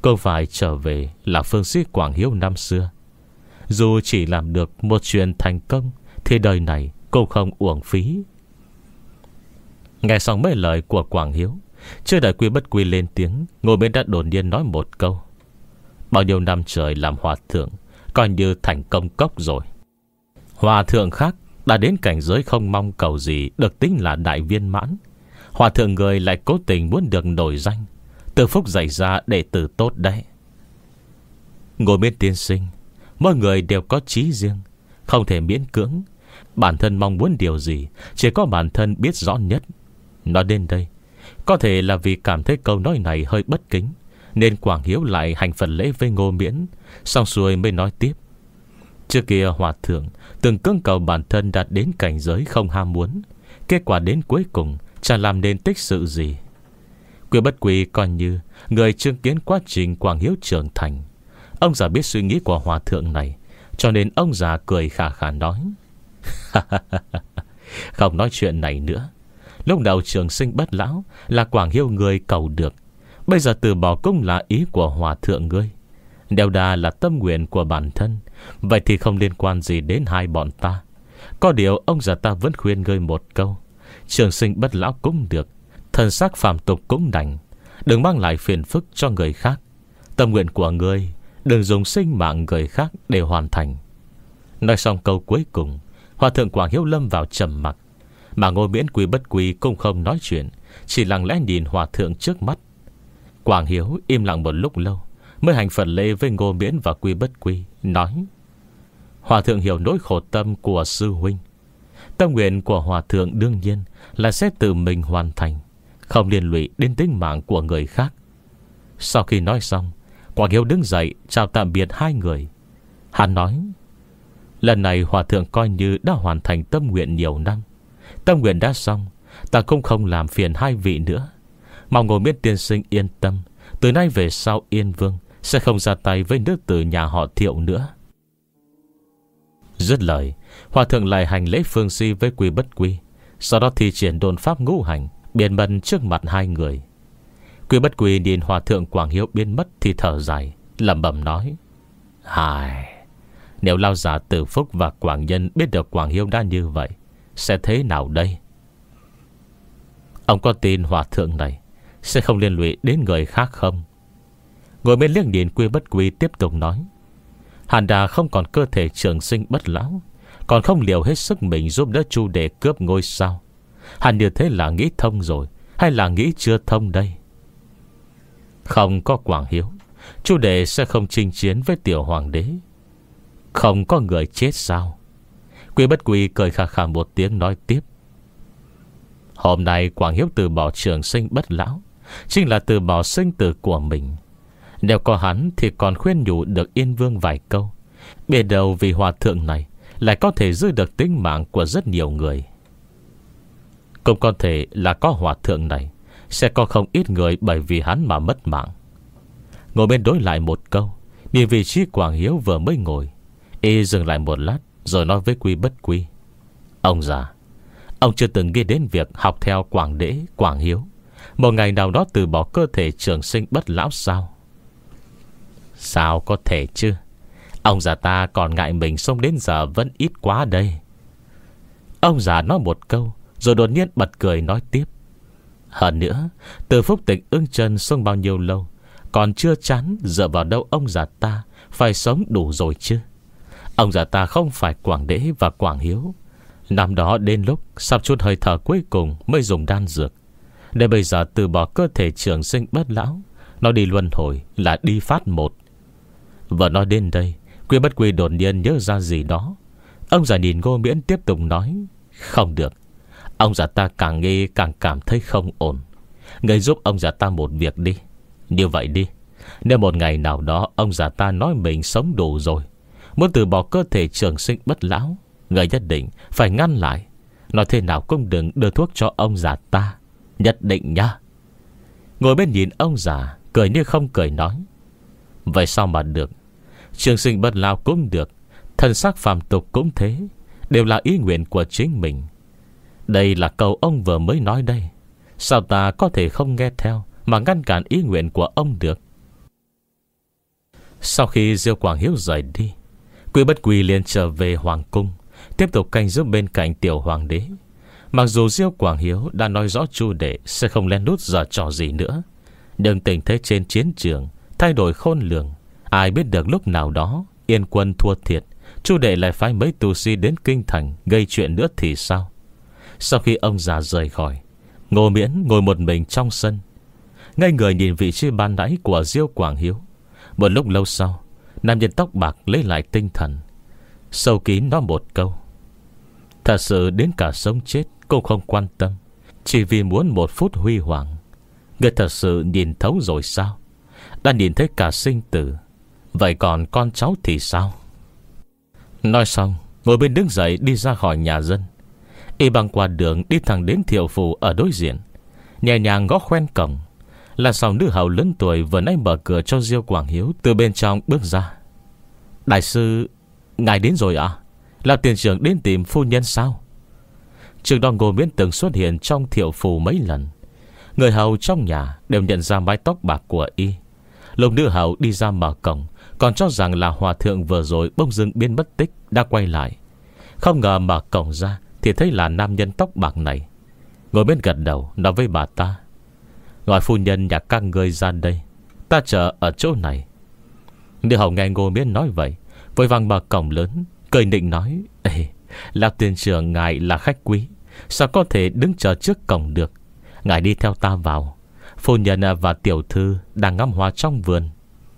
Không phải trở về là phương sĩ Quảng Hiếu năm xưa. Dù chỉ làm được một chuyện thành công thì đời này cũng không uổng phí. Nghe xong mấy lời của Quảng Hiếu, chưa đợi Quy Bất Quy lên tiếng, Ngô Miễn đã đột nhiên nói một câu: bao nhiêu năm trời làm hòa thượng coi như thành công cốc rồi. Hòa thượng khác đã đến cảnh giới không mong cầu gì được tính là đại viên mãn. Hòa thượng người lại cố tình muốn được nổi danh, từ phúc dạy ra đệ tử tốt đấy. Ngô Miễn tiên sinh, mỗi người đều có chí riêng, không thể miễn cưỡng. Bản thân mong muốn điều gì chỉ có bản thân biết rõ nhất. Nói đến đây, có thể là vì cảm thấy câu nói này hơi bất kính, nên Quảng Hiếu lại hành phần lễ với Ngô Miễn, xong xuôi mới nói tiếp: trước kia hòa thượng từng cưỡng cầu bản thân đạt đến cảnh giới không ham muốn, kết quả đến cuối cùng chẳng làm nên tích sự gì. Quy Bất Quy coi như người chứng kiến quá trình Quảng Hiếu trưởng thành. Ông già biết suy nghĩ của hòa thượng này, cho nên ông già cười khà khà nói: không nói chuyện này nữa. Lúc đầu trường sinh bất lão là Quảng Hiếu người cầu được, bây giờ từ bỏ cũng là ý của hòa thượng ngươi, đều đà là tâm nguyện của bản thân. Vậy thì không liên quan gì đến hai bọn ta. Có điều ông già ta vẫn khuyên ngươi một câu: trường sinh bất lão cũng được, thân xác phàm tục cũng đành, đừng mang lại phiền phức cho người khác. Tâm nguyện của ngươi đừng dùng sinh mạng người khác để hoàn thành. Nói xong câu cuối cùng, hòa thượng Quảng Hiếu lâm vào trầm mặc, mà Ngô Miễn Quy Bất Quy cũng không nói chuyện, chỉ lặng lẽ nhìn hòa thượng trước mắt. Quảng Hiếu im lặng một lúc lâu, mới hành phần lễ với Ngô Miễn và Quy Bất Quy, nói: hòa thượng hiểu nỗi khổ tâm của sư huynh. Tâm nguyện của hòa thượng đương nhiên là sẽ tự mình hoàn thành, không liên lụy đến tính mạng của người khác. Sau khi nói xong, Quảng Hiếu đứng dậy chào tạm biệt hai người. Hắn nói: lần này hòa thượng coi như đã hoàn thành tâm nguyện nhiều năm. Tâm nguyện đã xong, ta cũng không làm phiền hai vị nữa. Mong Ngô Miễn tiên sinh yên tâm, từ nay về sau Yên Vương sẽ không ra tay với nữ tử nhà họ Thiệu nữa. Dứt lời, hòa thượng lại hành lễ phương si với Quy Bất Quy, sau đó thi triển đồn pháp ngũ hành biến mất trước mặt hai người. Quy Bất Quy nhìn hòa thượng Quảng Hiếu biến mất thì thở dài, lẩm bẩm nói: hài, nếu Lao giả Tử Phúc và Quảng Nhân biết được Quảng Hiếu đã như vậy, sẽ thế nào đây? Ông có tin hòa thượng này sẽ không liên lụy đến người khác không? Ngồi bên liếc nhìn Quy Bất Quy tiếp tục nói: Hàn Đà không còn cơ thể trường sinh bất lão, còn không liều hết sức mình giúp đỡ Chu Đệ cướp ngôi sao. Hàn như thế là nghĩ thông rồi, hay là nghĩ chưa thông đây? Không có Quảng Hiếu, Chu Đệ sẽ không chinh chiến với tiểu hoàng đế. Không có người chết sao? Quy Bất Quy cười khà khà một tiếng nói tiếp: hôm nay Quảng Hiếu từ bỏ trường sinh bất lão, chính là từ bỏ sinh tử của mình. Nếu có hắn thì còn khuyên nhủ được Yên Vương vài câu, biết đâu vì hòa thượng này lại có thể giữ được tính mạng của rất nhiều người. Cũng có thể là có hòa thượng này, sẽ có không ít người bởi vì hắn mà mất mạng. Ngồi bên đối lại một câu, nhìn vị trí Quảng Hiếu vừa mới ngồi, y dừng lại một lát rồi nói với Quy Bất Quy: ông già, ông chưa từng nghĩ đến việc học theo Quảng Đế, Quảng Hiếu, một ngày nào đó từ bỏ cơ thể trường sinh bất lão sao? Sao có thể chứ? Ông già ta còn ngại mình sống đến giờ vẫn ít quá đây. Ông già nói một câu rồi đột nhiên bật cười nói tiếp: hơn nữa, từ phúc tịch ưng chân sống bao nhiêu lâu, còn chưa chán dựa vào đâu ông già ta phải sống đủ rồi chứ. Ông già ta không phải Quảng Đế và Quảng Hiếu. Năm đó đến lúc sắp chút hơi thở cuối cùng mới dùng đan dược, để bây giờ từ bỏ cơ thể trường sinh bất lão, nó đi luân hồi là đi phát một. Vừa nói đến đây, Quy Bất Quy đột nhiên nhớ ra gì đó. Ông già nhìn Ngô Miễn tiếp tục nói: không được. Ông già ta càng nghe càng cảm thấy không ổn. Người giúp ông già ta một việc đi. Như vậy đi, nếu một ngày nào đó ông già ta nói mình sống đủ rồi, muốn từ bỏ cơ thể trường sinh bất lão, người nhất định phải ngăn lại. Nói thế nào cũng đừng đưa thuốc cho ông già ta. Nhất định nha. Ngồi bên nhìn ông già, cười như không cười nói: vậy sao mà được? Trường sinh bất lão cũng được, thân xác phàm tục cũng thế, đều là ý nguyện của chính mình. Đây là câu ông vừa mới nói đây, sao ta có thể không nghe theo mà ngăn cản ý nguyện của ông được? Sau khi Diêu Quảng Hiếu rời đi, Quý Bất Quỳ liền trở về hoàng cung, tiếp tục canh giữ bên cạnh tiểu hoàng đế. Mặc dù Diêu Quảng Hiếu đã nói rõ Chu Đệ sẽ không lén lút giở trò gì nữa, nhưng tình thế trên chiến trường thay đổi khôn lường. Ai biết được lúc nào đó Yên quân thua thiệt, Chu Đệ lại phái mấy tù sĩ đến kinh thành gây chuyện nữa thì sao? Sau khi ông già rời khỏi, Ngô Miễn ngồi một mình trong sân, ngây người nhìn vị trí ban nãy của Diêu Quảng Hiếu. Một lúc lâu sau, nam nhân tóc bạc lấy lại tinh thần, sâu kín nói một câu: thật sự đến cả sống chết cũng không quan tâm, chỉ vì muốn một phút huy hoàng. Người thật sự nhìn thấu rồi sao? Đã nhìn thấy cả sinh tử, vậy còn con cháu thì sao? Nói xong, ngồi bên đứng dậy đi ra khỏi nhà dân. Y băng qua đường đi thẳng đến Thiệu phủ ở đối diện, nhẹ nhàng gõ khoen cổng. Là sau nữ hầu lớn tuổi vừa nãy mở cửa cho Diêu Quảng Hiếu từ bên trong bước ra. Đại sư, ngài đến rồi à? Là tiền trưởng đến tìm phu nhân sao? Trước đó Ngô Miễn từng xuất hiện trong Thiệu phủ mấy lần. Người hầu trong nhà đều nhận ra mái tóc bạc của y. Lúc nữ hầu đi ra mở cổng, còn cho rằng là hòa thượng vừa rồi bỗng dưng biến mất tích đã quay lại. Không ngờ mở cổng ra thì thấy là nam nhân tóc bạc này. Ngồi bên gật đầu nói với bà ta: gọi phu nhân nhà các ngươi ra đây, ta chờ ở chỗ này. Nữ hầu nghe Ngô Miễn nói vậy, vội vàng mở cổng lớn, cười nịnh nói: ê, lão tiền trưởng ngài là khách quý, sao có thể đứng chờ trước cổng được? Ngài đi theo ta vào, phu nhân và tiểu thư đang ngắm hoa trong vườn.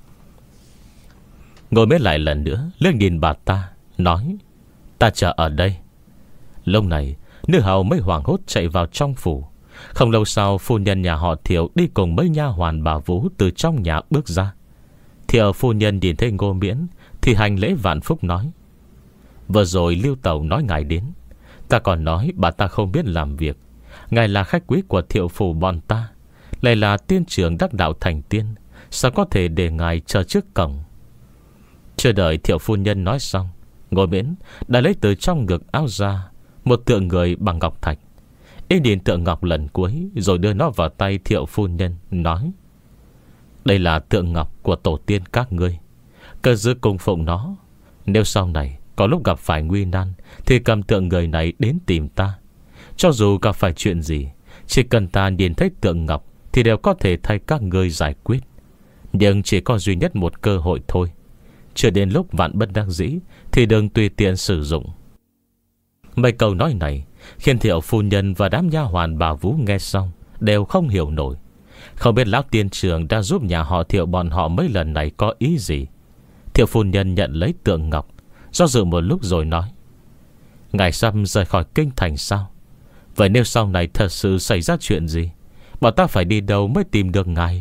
Ngô Miễn lại lần nữa liếc nhìn bà ta, nói: ta chờ ở đây. Lúc này nữ hầu mới hoảng hốt chạy vào trong phủ. Không lâu sau, phu nhân nhà họ Thiệu đi cùng mấy nha hoàn bà Vũ từ trong nhà bước ra. Thiệu phu nhân nhìn thấy Ngô Miễn thì hành lễ vạn phúc nói: vừa rồi Lưu Tẩu nói ngài đến, ta còn nói bà ta không biết làm việc. Ngài là khách quý của Thiệu phủ bọn ta, lại là tiên trưởng đắc đạo thành tiên, sao có thể để ngài chờ trước cổng? Chưa đợi Thiệu phu nhân nói xong, Ngô Miễn đã lấy từ trong ngực áo ra một tượng người bằng ngọc thạch. Y nhìn tượng ngọc lần cuối rồi đưa nó vào tay Thiệu phu nhân, nói: đây là tượng ngọc của tổ tiên các ngươi, cơ giữ cung phụng nó. Nếu sau này có lúc gặp phải nguy nan thì cầm tượng người này đến tìm ta. Cho dù gặp phải chuyện gì, chỉ cần ta nhìn thấy tượng ngọc thì đều có thể thay các ngươi giải quyết. Nhưng chỉ có duy nhất một cơ hội thôi, chưa đến lúc vạn bất đắc dĩ thì đừng tùy tiện sử dụng. Mấy câu nói này khiến Thiệu phu nhân và đám nha hoàn bà Vũ nghe xong đều không hiểu nổi. Không biết lão tiên trưởng đã giúp nhà họ Thiệu bọn họ mấy lần này có ý gì. Thiệu phu nhân nhận lấy tượng ngọc, do dự một lúc rồi nói: ngài sắp rời khỏi kinh thành sao? Vậy nếu sau này thật sự xảy ra chuyện gì, bọn ta phải đi đâu mới tìm được ngài?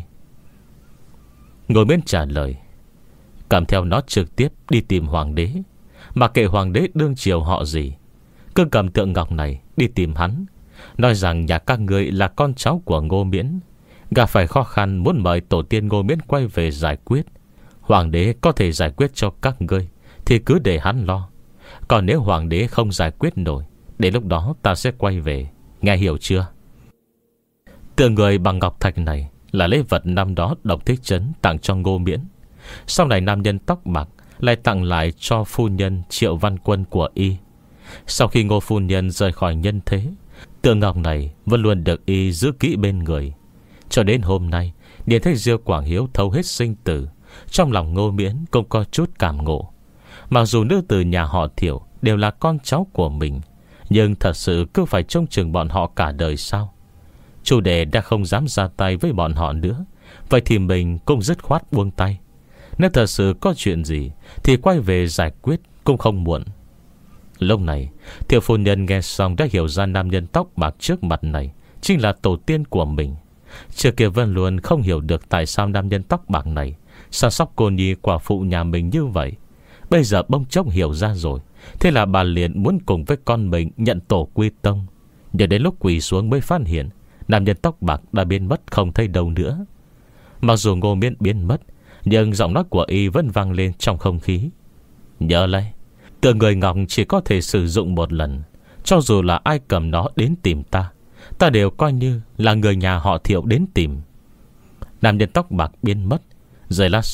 Ngô Miễn trả lời: cầm theo nó trực tiếp đi tìm hoàng đế, mà kệ hoàng đế đương triều họ gì, cứ cầm tượng ngọc này đi tìm hắn, nói rằng nhà các ngươi là con cháu của Ngô Miễn, gặp phải khó khăn muốn mời tổ tiên Ngô Miễn quay về giải quyết. Hoàng đế có thể giải quyết cho các ngươi thì cứ để hắn lo. Còn nếu hoàng đế không giải quyết nổi, đến lúc đó ta sẽ quay về. Nghe hiểu chưa? Tượng người bằng ngọc thạch này là lễ vật năm đó Độc Thích Trấn tặng cho Ngô Miễn. Sau này nam nhân tóc bạc lại tặng lại cho phu nhân Triệu Văn Quân của y. Sau khi Ngô phu nhân rời khỏi nhân thế, tượng ngọc này vẫn luôn được y giữ kỹ bên người. Cho đến hôm nay, nhìn thấy Diêu Quảng Hiếu thấu hết sinh tử, trong lòng Ngô Miễn cũng có chút cảm ngộ. Mặc dù nữ tử nhà họ Thiệu đều là con cháu của mình, nhưng thật sự cứ phải trông chừng bọn họ cả đời sao? Chủ đề đã không dám ra tay với bọn họ nữa, vậy thì mình cũng dứt khoát buông tay. Nếu thật sự có chuyện gì thì quay về giải quyết cũng không muộn. Lúc này Thiệu phu nhân nghe xong đã hiểu ra nam nhân tóc bạc trước mặt này chính là tổ tiên của mình. Trước kia vẫn luôn không hiểu được tại sao nam nhân tóc bạc này săn sóc cô nhi quả phụ nhà mình như vậy. Bây giờ bỗng chốc hiểu ra rồi, thế là bà liền muốn cùng với con mình nhận tổ quy tông. Nhưng đến lúc quỳ xuống mới phát hiện nam nhân tóc bạc đã biến mất không thấy đâu nữa. Mặc dù Ngô Miễn biến mất, nhưng giọng nói của y vẫn vang lên trong không khí: nhớ lấy, tượng người ngọc chỉ có thể sử dụng một lần. Cho dù là ai cầm nó đến tìm ta, ta đều coi như là người nhà họ Thiệu đến tìm. Nam nhân tóc bạc biến mất. Rồi lát sau,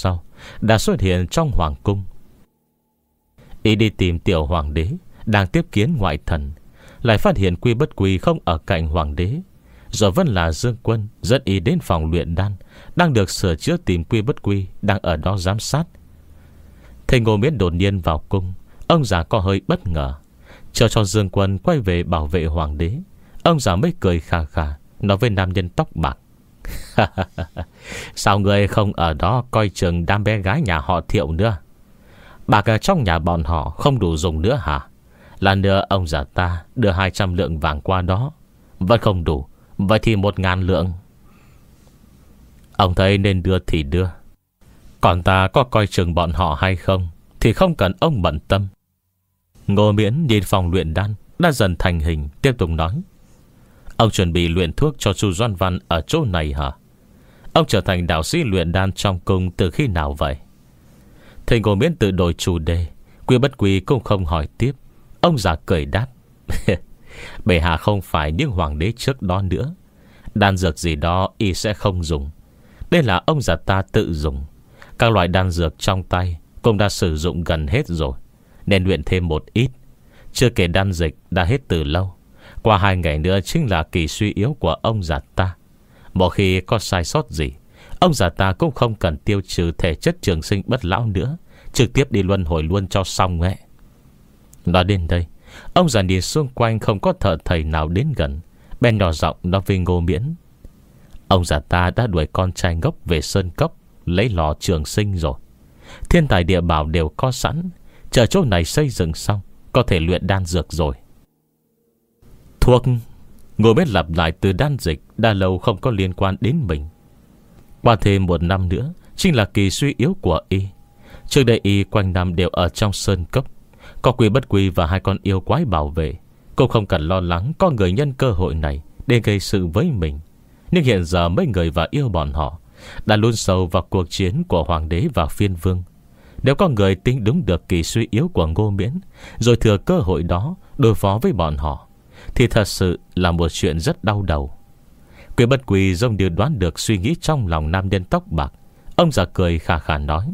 đã xuất hiện trong hoàng cung. Y đi tìm tiểu hoàng đế đang tiếp kiến ngoại thần, lại phát hiện Quy Bất Quy không ở cạnh hoàng đế. Rồi vẫn là Dương Quân dẫn Y đến phòng luyện đan đang được sửa chữa, tìm Quy Bất Quy đang ở đó giám sát. Thầy Ngô Miễn đột nhiên vào cung, ông già có hơi bất ngờ. Chờ cho Dương Quân quay về bảo vệ hoàng đế, ông già mới cười khà khà nói với nam nhân tóc bạc: sao người không ở đó coi chừng đám bé gái nhà họ Thiệu nữa? Bạc ở trong nhà bọn họ không đủ dùng nữa hả? Là nữa ông già ta đưa hai trăm lượng vàng qua đó vẫn không đủ, vậy thì một ngàn lượng. Ông thấy nên đưa thì đưa, còn ta có coi chừng bọn họ hay không thì không cần ông bận tâm. Ngô Miễn nhìn phòng luyện đan đã dần thành hình, tiếp tục nói: ông chuẩn bị luyện thuốc cho Chu Doan Văn ở chỗ này hả? Ông trở thành đạo sĩ luyện đan trong cung từ khi nào vậy? Thầy Ngô Miễn tự đổi chủ đề, Quy Bất Quy cũng không hỏi tiếp. Ông già cười đáp: bệ hạ không phải những hoàng đế trước đó nữa. Đan dược gì đó y sẽ không dùng. Đây là ông già ta tự dùng. Các loại đan dược trong tay cũng đã sử dụng gần hết rồi, nên luyện thêm một ít. Chưa kể đan dịch đã hết từ lâu. Qua hai ngày nữa chính là kỳ suy yếu của ông già ta. Một khi có sai sót gì, ông già ta cũng không cần tiêu trừ thể chất trường sinh bất lão nữa, trực tiếp đi luân hồi luôn cho xong ấy. Nói đến đây, ông già nhìn xung quanh không có thợ thầy nào đến gần, bèn nhỏ giọng nói với Ngô Miễn: ông già ta đã đuổi con trai ngốc về sơn cốc lấy lò trường sinh rồi. Thiên tài địa bảo đều có sẵn, chờ chỗ này xây dựng xong có thể luyện đan dược rồi. Thuốc. Ngô Miễn lặp lại từ đan dịch đã lâu không có liên quan đến mình. Qua thêm một năm nữa chính là kỳ suy yếu của y. Trước đây y quanh năm đều ở trong sơn cốc, có Quy Bất Quy và hai con yêu quái bảo vệ, cũng không cần lo lắng có người nhân cơ hội này để gây sự với mình. Nhưng hiện giờ mấy người và yêu bọn họ đã luôn sâu vào cuộc chiến của hoàng đế và phiên vương. Nếu có người tính đúng được kỳ suy yếu của Ngô Miễn, rồi thừa cơ hội đó đối phó với bọn họ, thì thật sự là một chuyện rất đau đầu. Quy Bất Quy giống như đoán được suy nghĩ trong lòng nam nhân tóc bạc. Ông già cười khà khà nói: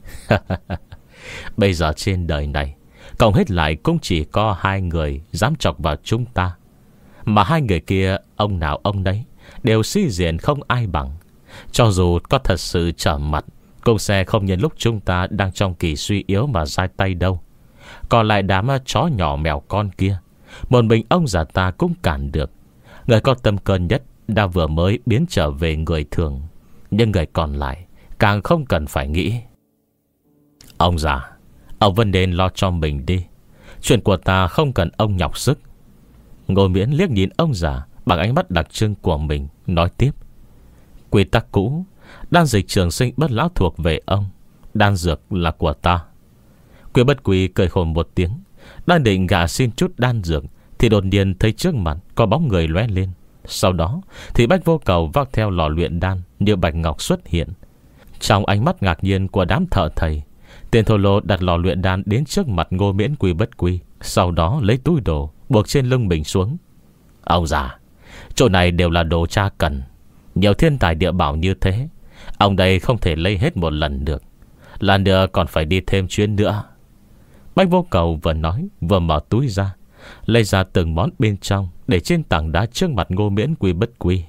bây giờ trên đời này cộng hết lại cũng chỉ có hai người dám chọc vào chúng ta. Mà hai người kia ông nào ông đấy đều sĩ diện không ai bằng. Cho dù có thật sự trở mặt, cũng sẽ không nhân lúc chúng ta đang trong kỳ suy yếu mà ra tay đâu. Còn lại đám chó nhỏ mèo con kia, một mình ông già ta cũng cản được. Người có tâm cơn nhất đã vừa mới biến trở về người thường, nhưng người còn lại càng không cần phải nghĩ. Ông già, ông vẫn nên lo cho mình đi. Chuyện của ta không cần ông nhọc sức. Ngô Miễn liếc nhìn ông già bằng ánh mắt đặc trưng của mình, nói tiếp: quy tắc cũ, đan dịch trường sinh bất lão thuộc về ông, đan dược là của ta. Quy Bất Quy cười khổ một tiếng, đang định gạ xin chút đan dược thì đột nhiên thấy trước mặt có bóng người lóe lên. Sau đó thì Bách Vô Cầu vác theo lò luyện đan như bạch ngọc xuất hiện. Trong ánh mắt ngạc nhiên của đám thợ thầy, Tiền Thổ Lô đặt lò luyện đan đến trước mặt Ngô Miễn Quy Bất Quy, sau đó lấy túi đồ buộc trên lưng mình xuống. Ông già, chỗ này đều là đồ cha cần, nhiều thiên tài địa bảo như thế, ông đây không thể lấy hết một lần được. Lần nữa còn phải đi thêm chuyến nữa. Bách Vô Cầu vừa nói vừa mở túi ra, lấy ra từng món bên trong để trên tảng đá trước mặt Ngô Miễn Quy Bất Quy.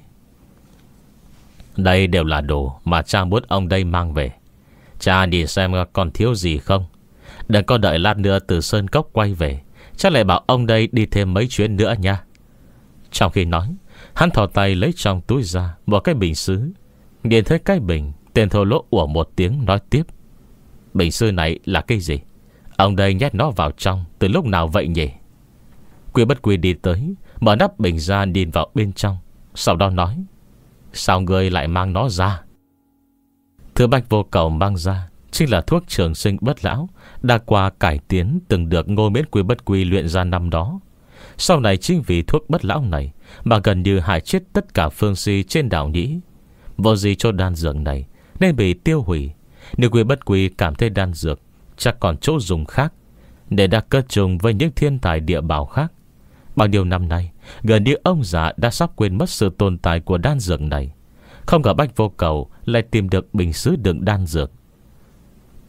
Đây đều là đồ mà cha muốn ông đây mang về. Cha nhìn xem còn thiếu gì không. Đừng có đợi lát nữa từ Sơn Cốc quay về, cha lại bảo ông đây đi thêm mấy chuyến nữa nha. Trong khi nói, hắn thò tay lấy trong túi ra một cái bình sứ. Nhìn thấy cái bình, Tiền Thổ Lỗ ủa một tiếng nói tiếp: bình sứ này là cái gì? Ông đây nhét nó vào trong từ lúc nào vậy nhỉ? Quy Bất Quy đi tới, mở nắp bình ra nhìn vào bên trong, sau đó nói: sao ngươi lại mang nó ra? Thứ Bách Vô Cầu mang ra chính là thuốc trường sinh bất lão đã qua cải tiến từng được Ngô Miễn Quy Bất Quy luyện ra năm đó. Sau này chính vì thuốc bất lão này mà gần như hại chết tất cả phương si trên đảo Nhĩ. Vô gì cho đan dược này nên bị tiêu hủy. Nếu Quy Bất Quy cảm thấy đan dược chắc còn chỗ dùng khác, để đã cất trùng với những thiên tài địa bảo khác. Bao nhiêu năm nay, gần như ông già đã sắp quên mất sự tồn tại của đan dược này. Không ngờ Bách Vô Cầu lại tìm được bình sứ đựng đan dược.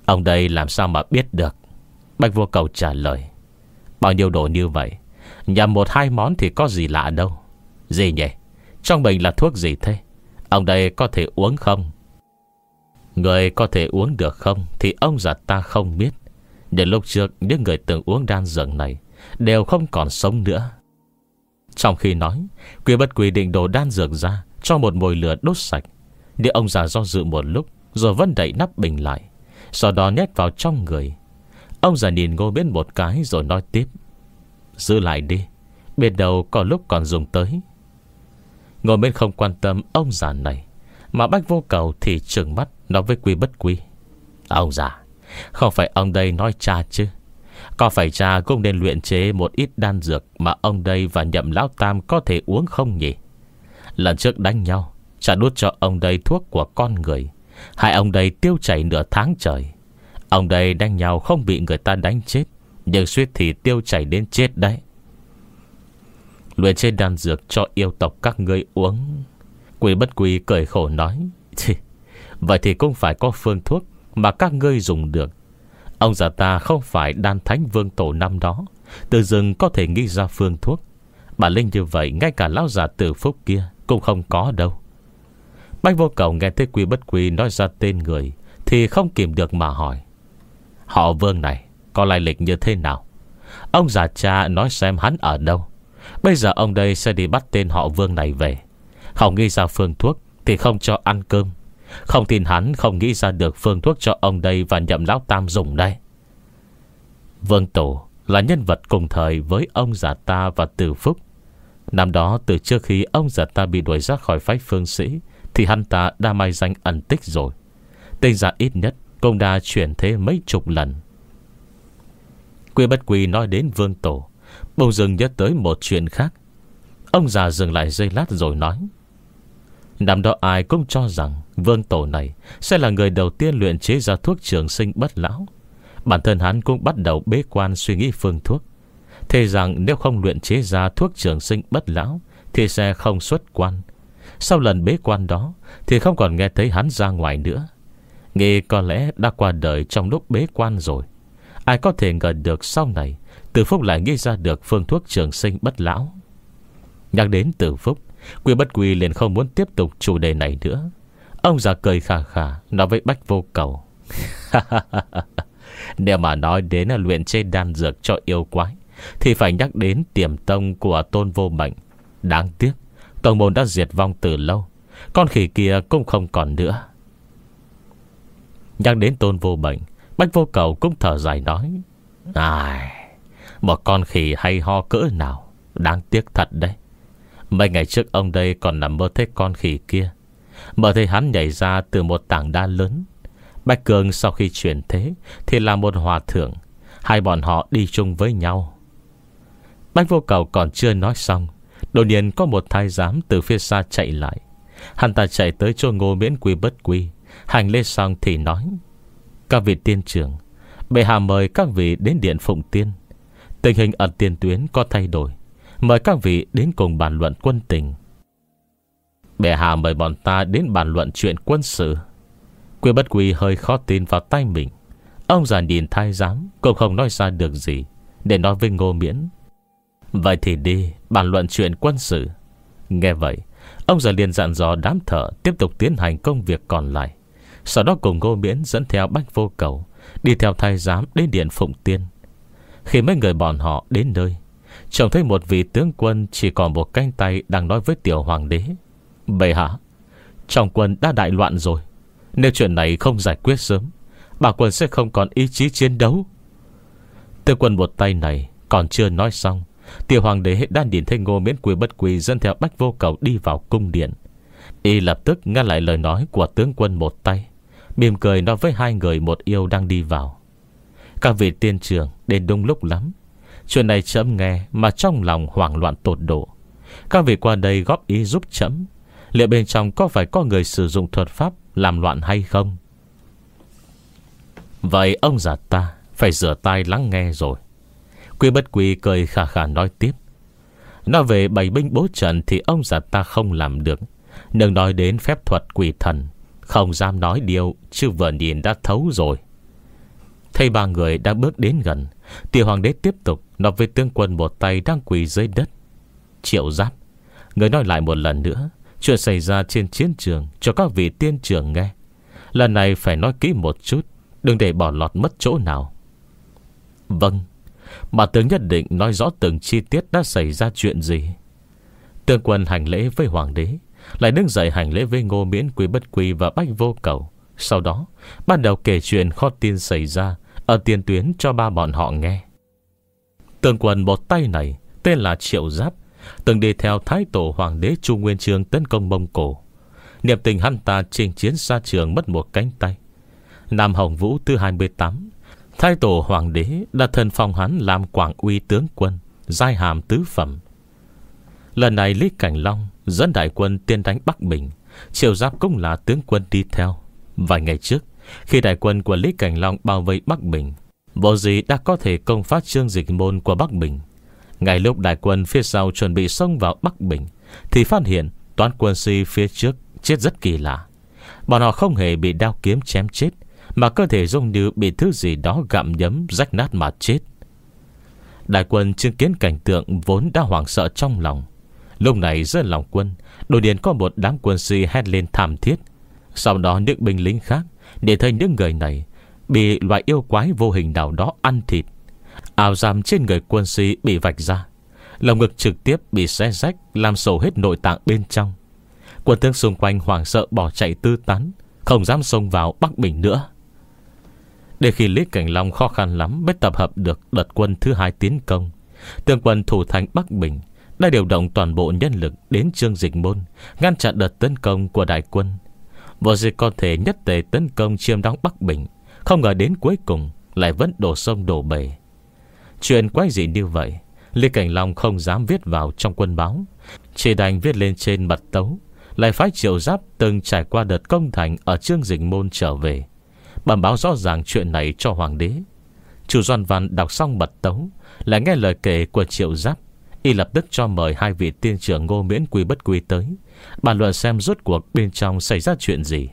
Ông đây làm sao mà biết được? Bạch Vô Cầu trả lời. Bao nhiêu đồ như vậy, nhầm một hai món thì có gì lạ đâu. Gì nhỉ? Trong mình là thuốc gì thế? Ông đây có thể uống không? Người có thể uống được không thì ông già ta không biết. Nhưng lúc trước những người từng uống đan dược này đều không còn sống nữa. Trong khi nói, Quy Bất Quy định đổ đan dược ra cho một mồi lửa đốt sạch. Nhưng ông già do dự một lúc rồi vẫn đậy nắp bình lại, sau đó nhét vào trong người. Ông già nhìn Ngô Miễn một cái rồi nói tiếp. Giữ lại đi, biết đâu có lúc còn dùng tới. Ngô Miễn không quan tâm ông già này, mà Bách Vô Cầu thì trừng mắt nói với Quy Bất Quy. Ông già, không phải ông đây nói cha chứ? Có phải cha cũng nên luyện chế một ít đan dược mà ông đây và Nhậm Lão Tam có thể uống không nhỉ? Lần trước đánh nhau, cha đút cho ông đây thuốc của con người, hai ông đây tiêu chảy nửa tháng trời. Ông đây đánh nhau không bị người ta đánh chết, nhưng suýt thì tiêu chảy đến chết đấy. Luyện chế đan dược cho yêu tộc các ngươi uống. Quy Bất Quy cười khổ nói. Vậy thì cũng phải có phương thuốc mà các ngươi dùng được. Ông già ta không phải đan thánh vương tổ năm đó từ rừng có thể nghĩ ra phương thuốc. Bản linh như vậy ngay cả lão già Tử Phúc kia cũng không có đâu. Bách Vô Cầu nghe thấy Quy Bất Quy nói ra tên người thì không kìm được mà hỏi. Họ Vương này có lai lịch như thế nào? Ông già cha nói xem hắn ở đâu. Bây giờ ông đây sẽ đi bắt tên họ Vương này về. Không nghĩ ra phương thuốc thì không cho ăn cơm. Không tin hắn không nghĩ ra được phương thuốc cho ông đây và Nhậm Lão Tam dùng đây. Vương Tổ là nhân vật cùng thời với ông già ta và Tử Phúc. Năm đó từ trước khi ông già ta bị đuổi ra khỏi phái Phương Sĩ thì hắn ta đã mai danh ẩn tích rồi. Tên già ít nhất cũng đã chuyển thế mấy chục lần. Quy Bất Quy nói đến Vương Tổ, bỗng dưng nhớ tới một chuyện khác. Ông già dừng lại giây lát rồi nói. Năm đó ai cũng cho rằng Vương Tổ này sẽ là người đầu tiên luyện chế ra thuốc trường sinh bất lão. Bản thân hắn cũng bắt đầu bế quan suy nghĩ phương thuốc. Thế rằng nếu không luyện chế ra thuốc trường sinh bất lão thì sẽ không xuất quan. Sau lần bế quan đó thì không còn nghe thấy hắn ra ngoài nữa. Nghĩ có lẽ đã qua đời trong lúc bế quan rồi. Ai có thể ngờ được sau này Tử Phúc lại nghĩ ra được phương thuốc trường sinh bất lão. Nhắc đến Tử Phúc, Quy Bất Quy liền không muốn tiếp tục chủ đề này nữa. Ông già cười khà khà nói với Bách Vô Cầu. Nếu mà nói đến luyện chế đan dược cho yêu quái thì phải nhắc đến Tiềm Tông của Tôn Vô Bệnh. Đáng tiếc tông môn đã diệt vong từ lâu. Con khỉ kia cũng không còn nữa. Nhắc đến Tôn Vô Bệnh, Bách Vô Cầu cũng thở dài nói. Ai, một con khỉ hay ho cỡ nào. Đáng tiếc thật đấy. Mấy ngày trước ông đây còn nằm mơ thấy con khỉ kia, mơ thấy hắn nhảy ra từ một tảng đá lớn. Bạch Cường sau khi chuyển thế thì là một hòa thượng. Hai bọn họ đi chung với nhau. Bách Vô Cầu còn chưa nói xong, đột nhiên có một thái giám từ phía xa chạy lại. Hắn ta chạy tới chỗ Ngô Miễn Quy Bất Quy, hành lễ xong thì nói. Các vị tiên trưởng, bệ hạ mời các vị đến điện Phụng Tiên. Tình hình ở tiền tuyến có thay đổi, mời các vị đến cùng bàn luận quân tình. Bệ hạ mời bọn ta đến bàn luận chuyện quân sự. Quy Bất Quy hơi khó tin vào tay mình. Ông già nhìn thái giám cũng không nói ra được gì để nói với Ngô Miễn. Vậy thì đi bàn luận chuyện quân sự. Nghe vậy, ông già liền dặn dò đám thợ tiếp tục tiến hành công việc còn lại. Sau đó cùng Ngô Miễn dẫn theo Bách Vô Cầu đi theo thái giám đến điện Phụng Tiên. Khi mấy người bọn họ đến nơi, trông thấy một vị tướng quân chỉ còn một cánh tay đang nói với tiểu hoàng đế. Bệ hạ, trong quân đã đại loạn rồi. Nếu chuyện này không giải quyết sớm, bà quân sẽ không còn ý chí chiến đấu. Tướng quân một tay này còn chưa nói xong, tiểu hoàng đế đã nhìn thấy Ngô Miễn Quy Bất Quy dẫn theo Bách Vô Cầu đi vào cung điện. Y lập tức ngăn lại lời nói của tướng quân một tay, mỉm cười nói với hai người một yêu đang đi vào. Các vị tiên trưởng đến đúng lúc lắm. Chuyện này trẫm nghe mà trong lòng hoảng loạn tột độ. Các vị qua đây góp ý giúp trẫm. Liệu bên trong có phải có người sử dụng thuật pháp làm loạn hay không? Vậy ông già ta phải rửa tai lắng nghe rồi. Quy Bất Quy cười khà khà nói tiếp. Nói về bày binh bố trận thì ông già ta không làm được. Đừng nói đến phép thuật quỷ thần, không dám nói điều, chứ vừa nhìn đã thấu rồi. Thấy ba người đã bước đến gần, Tiểu hoàng đế tiếp tục nói với tướng quân một tay đang quỳ dưới đất: Triệu Giáp, người nói lại một lần nữa chuyện xảy ra trên chiến trường cho các vị tiên trưởng nghe. Lần này phải nói kỹ một chút, đừng để bỏ lọt mất chỗ nào. Vâng. Mà tướng nhất định nói rõ từng chi tiết đã xảy ra chuyện gì. Tướng quân hành lễ với hoàng đế, lại đứng dậy hành lễ với Ngô Miễn, Quý Bất Quy và Bách Vô Cầu. Sau đó bắt đầu kể chuyện khó tin xảy ra ở tiền tuyến cho ba bọn họ nghe. Tướng quân một tay này tên là Triệu Giáp, từng đi theo Thái Tổ Hoàng đế Chu Nguyên Chương tấn công Mông Cổ. Niệm tình hắn ta chinh chiến xa trường mất một cánh tay. Năm Hồng Vũ thứ hai mươi tám, Thái Tổ Hoàng đế đã thân phong hắn làm Quảng Uy tướng quân, giai hàm tứ phẩm. Lần này Lý Cảnh Long dẫn đại quân tiên đánh Bắc Bình, Triệu Giáp cũng là tướng quân đi theo. Vài ngày trước, khi đại quân của Lý Cảnh Long bao vây Bắc Bình, bộ gì đã có thể công phá Trương Dịch Môn của Bắc Bình. Ngay lúc đại quân phía sau chuẩn bị xông vào Bắc Bình, thì phát hiện toán quân sĩ phía trước chết rất kỳ lạ. Bọn họ không hề bị đao kiếm chém chết, mà cơ thể giống như bị thứ gì đó gặm nhấm rách nát mà chết. Đại quân chứng kiến cảnh tượng vốn đã hoảng sợ trong lòng. Lúc này giữa lòng quân đột nhiên có một đám quân sĩ hét lên thảm thiết. Sau đó những binh lính khác để thấy những người này bị loại yêu quái vô hình nào đó ăn thịt. Áo giam trên người quân sĩ bị vạch ra, lồng ngực trực tiếp bị xé rách, làm sổ hết nội tạng bên trong. Quân tướng xung quanh hoảng sợ bỏ chạy tứ tán, không dám xông vào Bắc Bình nữa. Để khi Lý Cảnh Long khó khăn lắm mới tập hợp được đợt quân thứ hai tiến công, tướng quân thủ thành Bắc Bình đã điều động toàn bộ nhân lực đến Trương Dịch Môn, ngăn chặn đợt tấn công của đại quân. Vô gì có thể nhất tề tấn công chiếm đóng Bắc Bình, không ngờ đến cuối cùng lại vẫn đổ sông đổ bể. Chuyện quái dị như vậy, Lý Cảnh Long không dám viết vào trong quân báo, chỉ đành viết lên trên mật tấu, lại phái Triệu Giáp từng trải qua đợt công thành ở Trương Dịch Môn trở về, bẩm báo rõ ràng chuyện này cho hoàng đế. Chu Doan Văn đọc xong mật tấu, lại nghe lời kể của Triệu Giáp, y lập tức cho mời hai vị tiên trưởng Ngô Miễn, Quý Bất Quy tới bàn luận xem rốt cuộc bên trong xảy ra chuyện gì.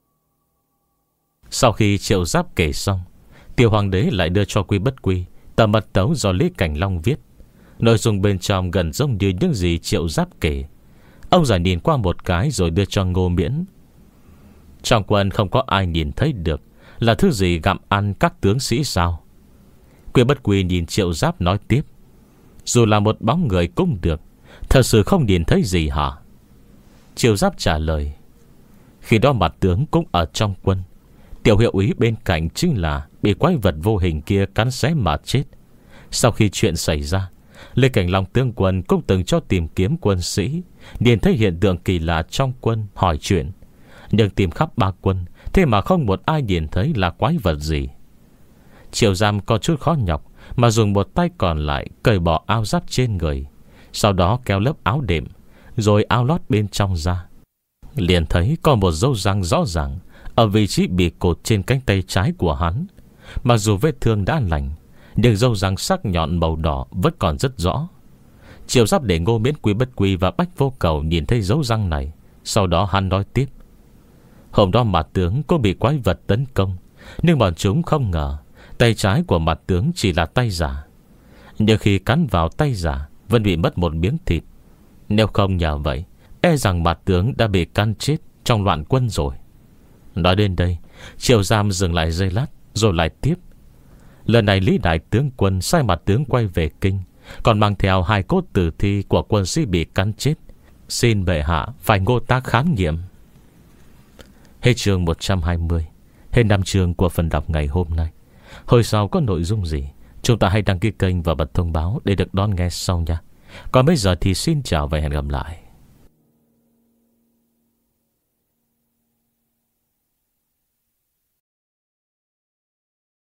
Sau khi Triệu Giáp kể xong, tiểu hoàng đế lại đưa cho Quý Bất Quy tờ mật tấu do Lý Cảnh Long viết. Nội dung bên trong gần giống như những gì Triệu Giáp kể. Ông giải nhìn qua một cái rồi đưa cho Ngô Miễn. Trong quân không có ai nhìn thấy được là thứ gì gặm ăn các tướng sĩ sao? Quý Bất Quy nhìn Triệu Giáp nói tiếp: Dù là một bóng người cũng được, thật sự không nhìn thấy gì hả? Triệu Giáp trả lời: Khi đó mặt tướng cũng ở trong quân, tiểu hiệu úy bên cạnh chính là bị quái vật vô hình kia cắn xé mà chết. Sau khi chuyện xảy ra, Lê Cảnh Long tướng quân cũng từng cho tìm kiếm quân sĩ, nhìn thấy hiện tượng kỳ lạ trong quân, hỏi chuyện, nhưng tìm khắp ba quân, thế mà không một ai nhìn thấy là quái vật gì. Triệu Giam có chút khó nhọc mà dùng một tay còn lại cởi bỏ áo giáp trên người, sau đó kéo lớp áo đệm, rồi áo lót bên trong ra. Liền thấy có một dấu răng rõ ràng ở vị trí bị cột trên cánh tay trái của hắn. Mặc dù vết thương đã lành, nhưng dấu răng sắc nhọn màu đỏ vẫn còn rất rõ. Triệu Giáp để Ngô Miễn, Quý Bất Quy và Bách Vô Cầu nhìn thấy dấu răng này. Sau đó hắn nói tiếp: Hôm đó mặt tướng có bị quái vật tấn công, nhưng bọn chúng không ngờ tay trái của mặt tướng chỉ là tay giả. Nhưng khi cắn vào tay giả vẫn bị mất một miếng thịt. Nếu không nhờ vậy, e rằng mặt tướng đã bị cắn chết trong loạn quân rồi. Nói đến đây, Triệu Giam dừng lại giây lát rồi lại tiếp: Lần này Lý đại tướng quân sai mặt tướng quay về kinh, còn mang theo hai cốt tử thi của quân sĩ bị cắn chết. Xin bệ hạ phải ngô tác khám nghiệm. Hết chương một trăm hai mươi. Hết năm chương của phần đọc ngày hôm nay. Hồi sau có nội dung gì, chúng ta hãy đăng ký kênh và bật thông báo để được đón nghe sau nha. Còn bây giờ thì xin chào và hẹn gặp lại.